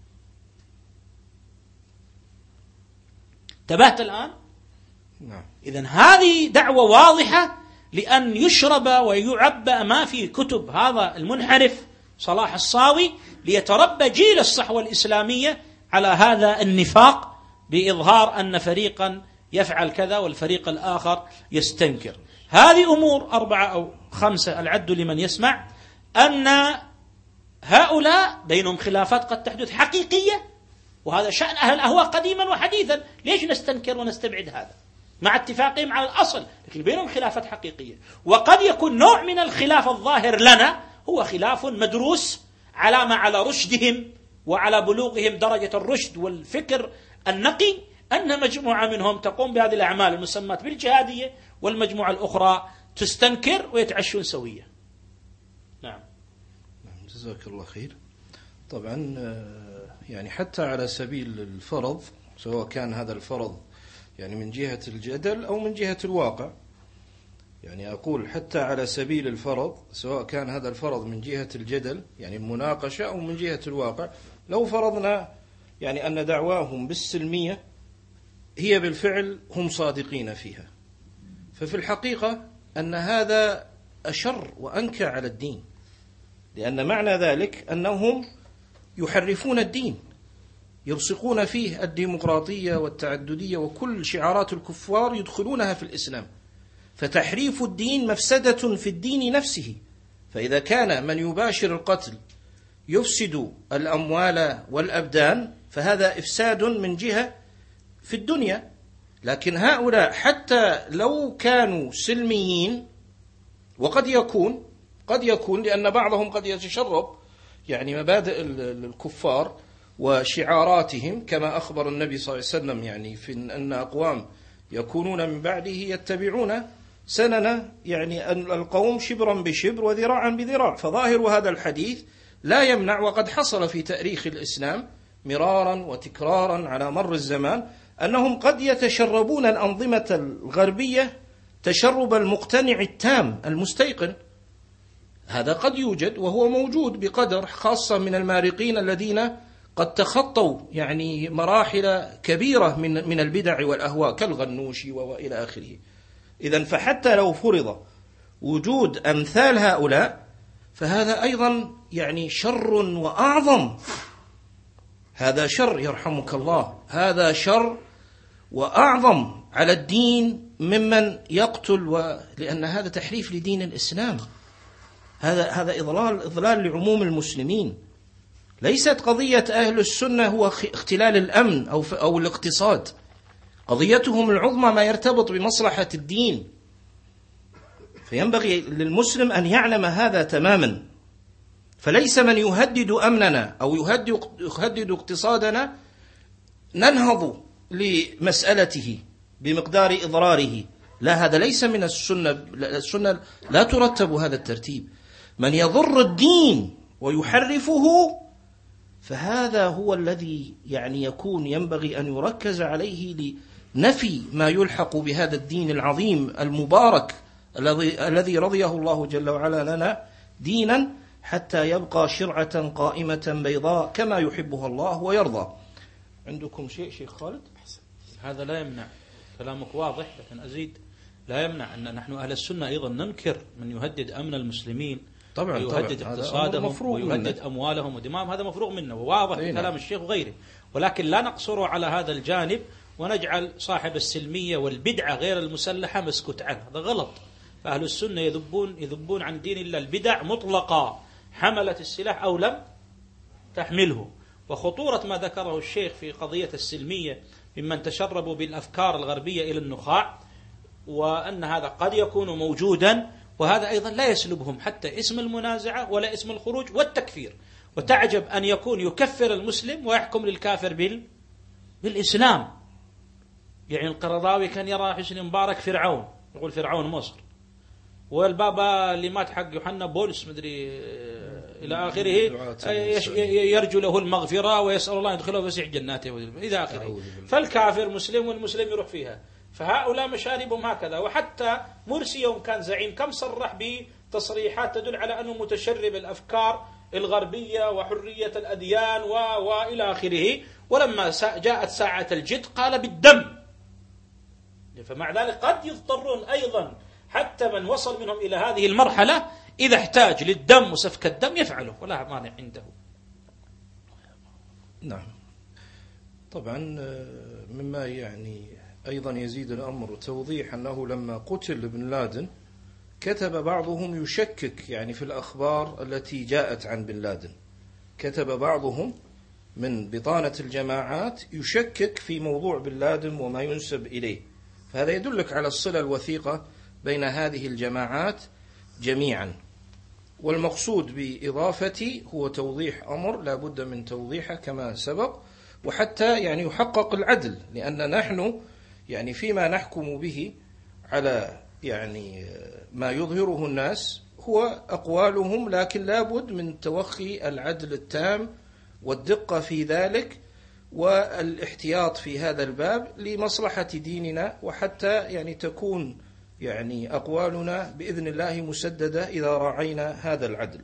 D: انتبهت الآن؟
C: نعم.
D: إذن هذه دعوة واضحة لأن يشرب ويعبأ ما في كتب هذا المنحرف صلاح الصاوي ليتربى جيل الصحوة الإسلامية على هذا النفاق بإظهار أن فريقا يفعل كذا والفريق الآخر يستنكر. هذه أمور أربعة أو خمسة العد لمن يسمع، أن هؤلاء بينهم خلافات قد تحدث حقيقية، وهذا شأن أهل الأهواء قديما وحديثا. ليش نستنكر ونستبعد هذا مع اتفاقهم على الأصل؟ لكن بينهم خلافات حقيقية، وقد يكون نوع من الخلاف الظاهر لنا هو خلاف مدروس على ما على رشدهم وعلى بلوغهم درجة الرشد والفكر النقي، أن مجموعة منهم تقوم بهذه الأعمال المسماة بالجهادية والمجموعة الأخرى تستنكر ويتعشون سوية. نعم.
C: جزاك الله خير. طبعا يعني حتى على سبيل الفرض، سواء كان هذا الفرض يعني من جهة الجدل أو من جهة الواقع، يعني أقول حتى على سبيل الفرض سواء كان هذا الفرض من جهة الجدل يعني المناقشة أو من جهة الواقع، لو فرضنا يعني أن دعواهم بالسلمية هي بالفعل هم صادقين فيها، ففي الحقيقة أن هذا أشر وأنكى على الدين، لأن معنى ذلك أنهم يحرفون الدين، يلصقون فيه الديمقراطية والتعددية وكل شعارات الكفار يدخلونها في الإسلام، فتحريف الدين مفسدة في الدين نفسه. فإذا كان من يباشر القتل يفسد الأموال والأبدان فهذا إفساد من جهة في الدنيا. لكن هؤلاء حتى لو كانوا سلميين، وقد يكون قد يكون لأن بعضهم قد يتشرب يعني مبادئ الكفار وشعاراتهم، كما أخبر النبي صلى الله عليه وسلم يعني في أن أقوام يكونون من بعده يتبعون سنن يعني القوم شبرا بشبر وذراعا بذراع. فظاهر هذا الحديث لا يمنع، وقد حصل في تاريخ الإسلام مرارا وتكرارا على مر الزمان، أنهم قد يتشربون الأنظمة الغربية تشرب المقتنع التام المستيقن. هذا قد يوجد وهو موجود بقدر، خاصة من المارقين الذين قد تخطوا يعني مراحل كبيرة من من البدع والأهواء كالغنوشي وإلى آخره. إذن فحتى لو فرض وجود أمثال هؤلاء فهذا أيضا يعني شر وأعظم، هذا شر يرحمك الله، هذا شر وأعظم على الدين ممن يقتل، ولأن هذا تحريف لدين الإسلام، هذا هذا إضلال إضلال لعموم المسلمين. ليست قضية أهل السنة هو اختلال الأمن أو أو الاقتصاد، قضيتهم العظمى ما يرتبط بمصلحة الدين. فينبغي للمسلم أن يعلم هذا تماما. فليس من يهدد أمننا أو يهدد يهدد اقتصادنا ننهض لمسألته بمقدار إضراره، لا، هذا ليس من السنة. السنة لا ترتب هذا الترتيب. من يضر الدين ويحرفه فهذا هو الذي يعني يكون ينبغي أن يركز عليه لنفي ما يلحق بهذا الدين العظيم المبارك الذي الذي رضيه الله جل وعلا لنا دينا، حتى يبقى شرعة قائمة بيضاء كما يحبها الله ويرضى. عندكم شيء شيخ خالد؟
D: هذا لا يمنع، كلامك واضح، لكن أزيد، لا يمنع أن نحن أهل السنة أيضا ننكر من يهدد أمن المسلمين
C: طبعا،
D: ويهدد
C: طبعا
D: اقتصادهم ويهدد أموالهم ودماءهم، هذا مفروغ منه وواضح في كلام الشيخ وغيره. ولكن لا نقصر على هذا الجانب ونجعل صاحب السلمية والبدعة غير المسلحة مسكوت عنه، هذا غلط. فأهل السنة يذبون يذبون عن دين الله البدع مطلقة، حملت السلاح أو لم تحمله. وخطورة ما ذكره الشيخ في قضية السلمية ممن تشربوا بالأفكار الغربية إلى النخاع، وأن هذا قد يكون موجودا، وهذا أيضا لا يسلبهم حتى اسم المنازعة ولا اسم الخروج والتكفير. وتعجب أن يكون يكفر المسلم ويحكم للكافر بال... بالإسلام. يعني القرضاوي كان يرى حسني مبارك فرعون، يقول فرعون مصر، والبابا اللي مات حق يوحنا بولس مدري إلى آخره يرجو له المغفرة ويسأل الله يدخله فسيح جناته إلى آخره. فالكافر مسلم والمسلم يروح فيها. فهؤلاء مشاربهم هكذا. وحتى مرسي يوم كان زعيم كم صرح بتصريحات تدل على أنه متشرب الأفكار الغربية وحرية الأديان و... وإلى آخره، ولما جاءت ساعة الجد قال بالدم. فمع ذلك قد يضطرون أيضا حتى من وصل منهم إلى هذه المرحلة إذا احتاج للدم وسفك الدم يفعله ولا مانع عنده.
C: نعم. طبعا مما يعني أيضا يزيد الأمر توضيح أنه لما قتل بن لادن كتب بعضهم يشكك يعني في الأخبار التي جاءت عن بن لادن، كتب بعضهم من بطانة الجماعات يشكك في موضوع بن لادن وما ينسب إليه. فهذا يدلك على الصلة الوثيقة بين هذه الجماعات جميعا. والمقصود بإضافتي هو توضيح أمر لا بد من توضيحه كما سبق، وحتى يعني يحقق العدل، لأن نحن يعني فيما نحكم به على يعني ما يظهره الناس هو أقوالهم، لكن لابد من توخي العدل التام والدقة في ذلك والاحتياط في هذا الباب لمصلحة ديننا، وحتى يعني تكون يعني أقوالنا بإذن الله مسددة إذا راعينا هذا العدل.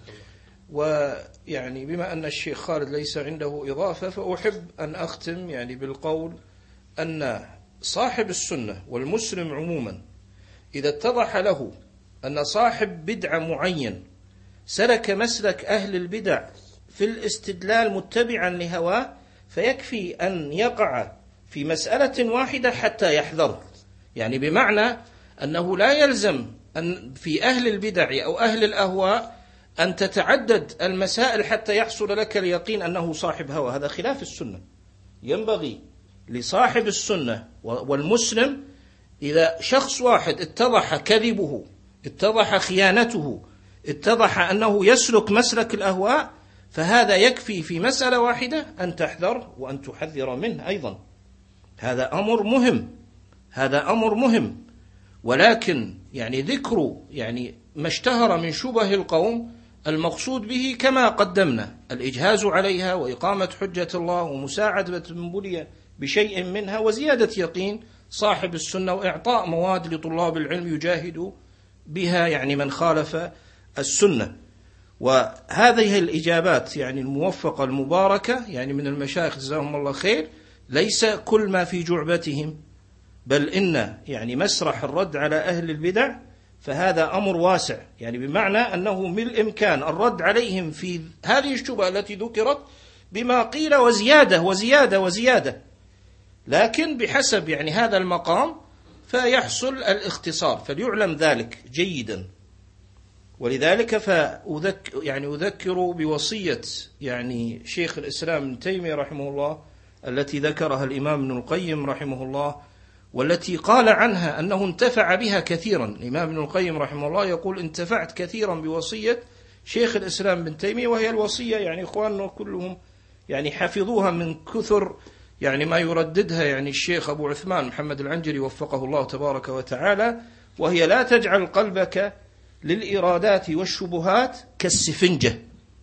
C: ويعني بما أن الشيخ خالد ليس عنده إضافة، فأحب أن أختم يعني بالقول أن صاحب السنة والمسلم عموما إذا اتضح له أن صاحب بدعة معين سلك مسلك أهل البدع في الاستدلال متبعا لهواه، فيكفي أن يقع في مسألة واحدة حتى يحذره. يعني بمعنى أنه لا يلزم أن في أهل البدع أو أهل الأهواء أن تتعدد المسائل حتى يحصل لك اليقين أنه صاحب هوى، هذا خلاف السنة. ينبغي لصاحب السنة والمسلم إذا شخص واحد اتضح كذبه، اتضح خيانته، اتضح أنه يسلك مسلك الأهواء، فهذا يكفي في مسألة واحدة أن تحذر وأن تحذر منه أيضا. هذا أمر مهم، هذا أمر مهم. ولكن يعني ذكر يعني ما اشتهر من شبه القوم المقصود به كما قدمنا الإجهاز عليها وإقامة حجة الله ومساعدة من بلي بشيء منها وزيادة يقين صاحب السنة وإعطاء مواد لطلاب العلم يجاهدوا بها يعني من خالف السنة. وهذه الإجابات يعني الموفقة المباركة يعني من المشايخ جزاهم الله خير ليس كل ما في جعبتهم، بل إن يعني مسرح الرد على أهل البدع فهذا أمر واسع، يعني بمعنى أنه من الإمكان الرد عليهم في هذه الشبهة التي ذكرت بما قيل وزيادة وزيادة وزيادة، لكن بحسب يعني هذا المقام فيحصل الاختصار، فليعلم ذلك جيدا. ولذلك فأذكر يعني أذكر بوصية يعني شيخ الإسلام ابن تيمية رحمه الله التي ذكرها الإمام ابن القيم رحمه الله، والتي قال عنها أنه انتفع بها كثيرا. الإمام ابن القيم رحمه الله يقول انتفعت كثيرا بوصية شيخ الإسلام ابن تيمية، وهي الوصية يعني إخواننا كلهم يعني حفظوها من كثر يعني ما يرددها يعني الشيخ أبو عثمان محمد العنجري وفقه الله تبارك وتعالى، وهي لا تجعل قلبك للإرادات والشبهات كالسفنجة.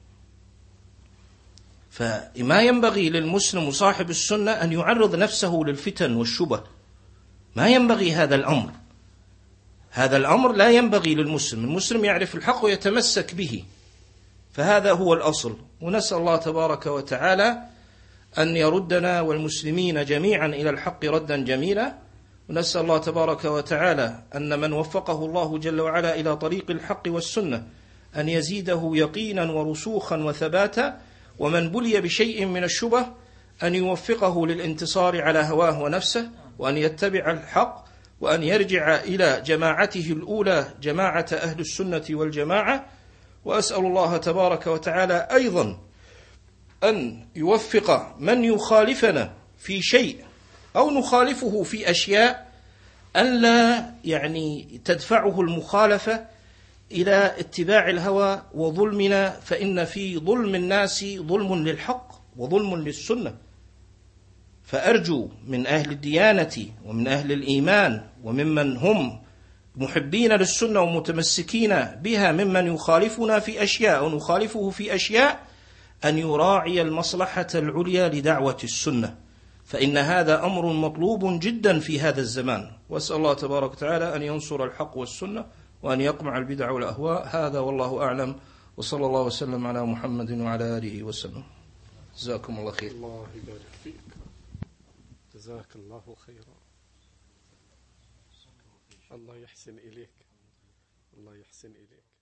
C: فما ينبغي للمسلم وصاحب السنة أن يعرض نفسه للفتن والشبه، ما ينبغي هذا الأمر. هذا الأمر لا ينبغي للمسلم. المسلم يعرف الحق ويتمسك به، فهذا هو الأصل. ونسأل الله تبارك وتعالى أن يردنا والمسلمين جميعا إلى الحق ردا جميلا، ونسأل الله تبارك وتعالى أن من وفقه الله جل وعلا إلى طريق الحق والسنة أن يزيده يقينا ورسوخا وثباتا، ومن بلي بشيء من الشبه أن يوفقه للانتصار على هواه ونفسه، وأن يتبع الحق، وأن يرجع إلى جماعته الأولى جماعة أهل السنة والجماعة. وأسأل الله تبارك وتعالى أيضا أن يوفق من يخالفنا في شيء أو نخالفه في أشياء أن لا يعني تدفعه المخالفة إلى اتباع الهوى وظلمنا، فإن في ظلم الناس ظلم للحق وظلم للسنة. فأرجو من أهل الديانة ومن أهل الإيمان وممن هم محبين للسنة ومتمسكين بها ممن يخالفنا في أشياء أو نخالفه في أشياء أن يراعي المصلحة العليا لدعوة السنة، فإن هذا أمر مطلوب جدا في هذا الزمان. وأسأل الله تبارك وتعالى أن ينصر الحق والسنة وأن يقمع البدع والأهواء. هذا والله أعلم، وصلى الله وسلم على محمد وعلى آله وسلم. جزاكم الله خير.
B: الله يبارك فيك، جزاك الله خيرا. الله يحسن إليك، الله يحسن إليك.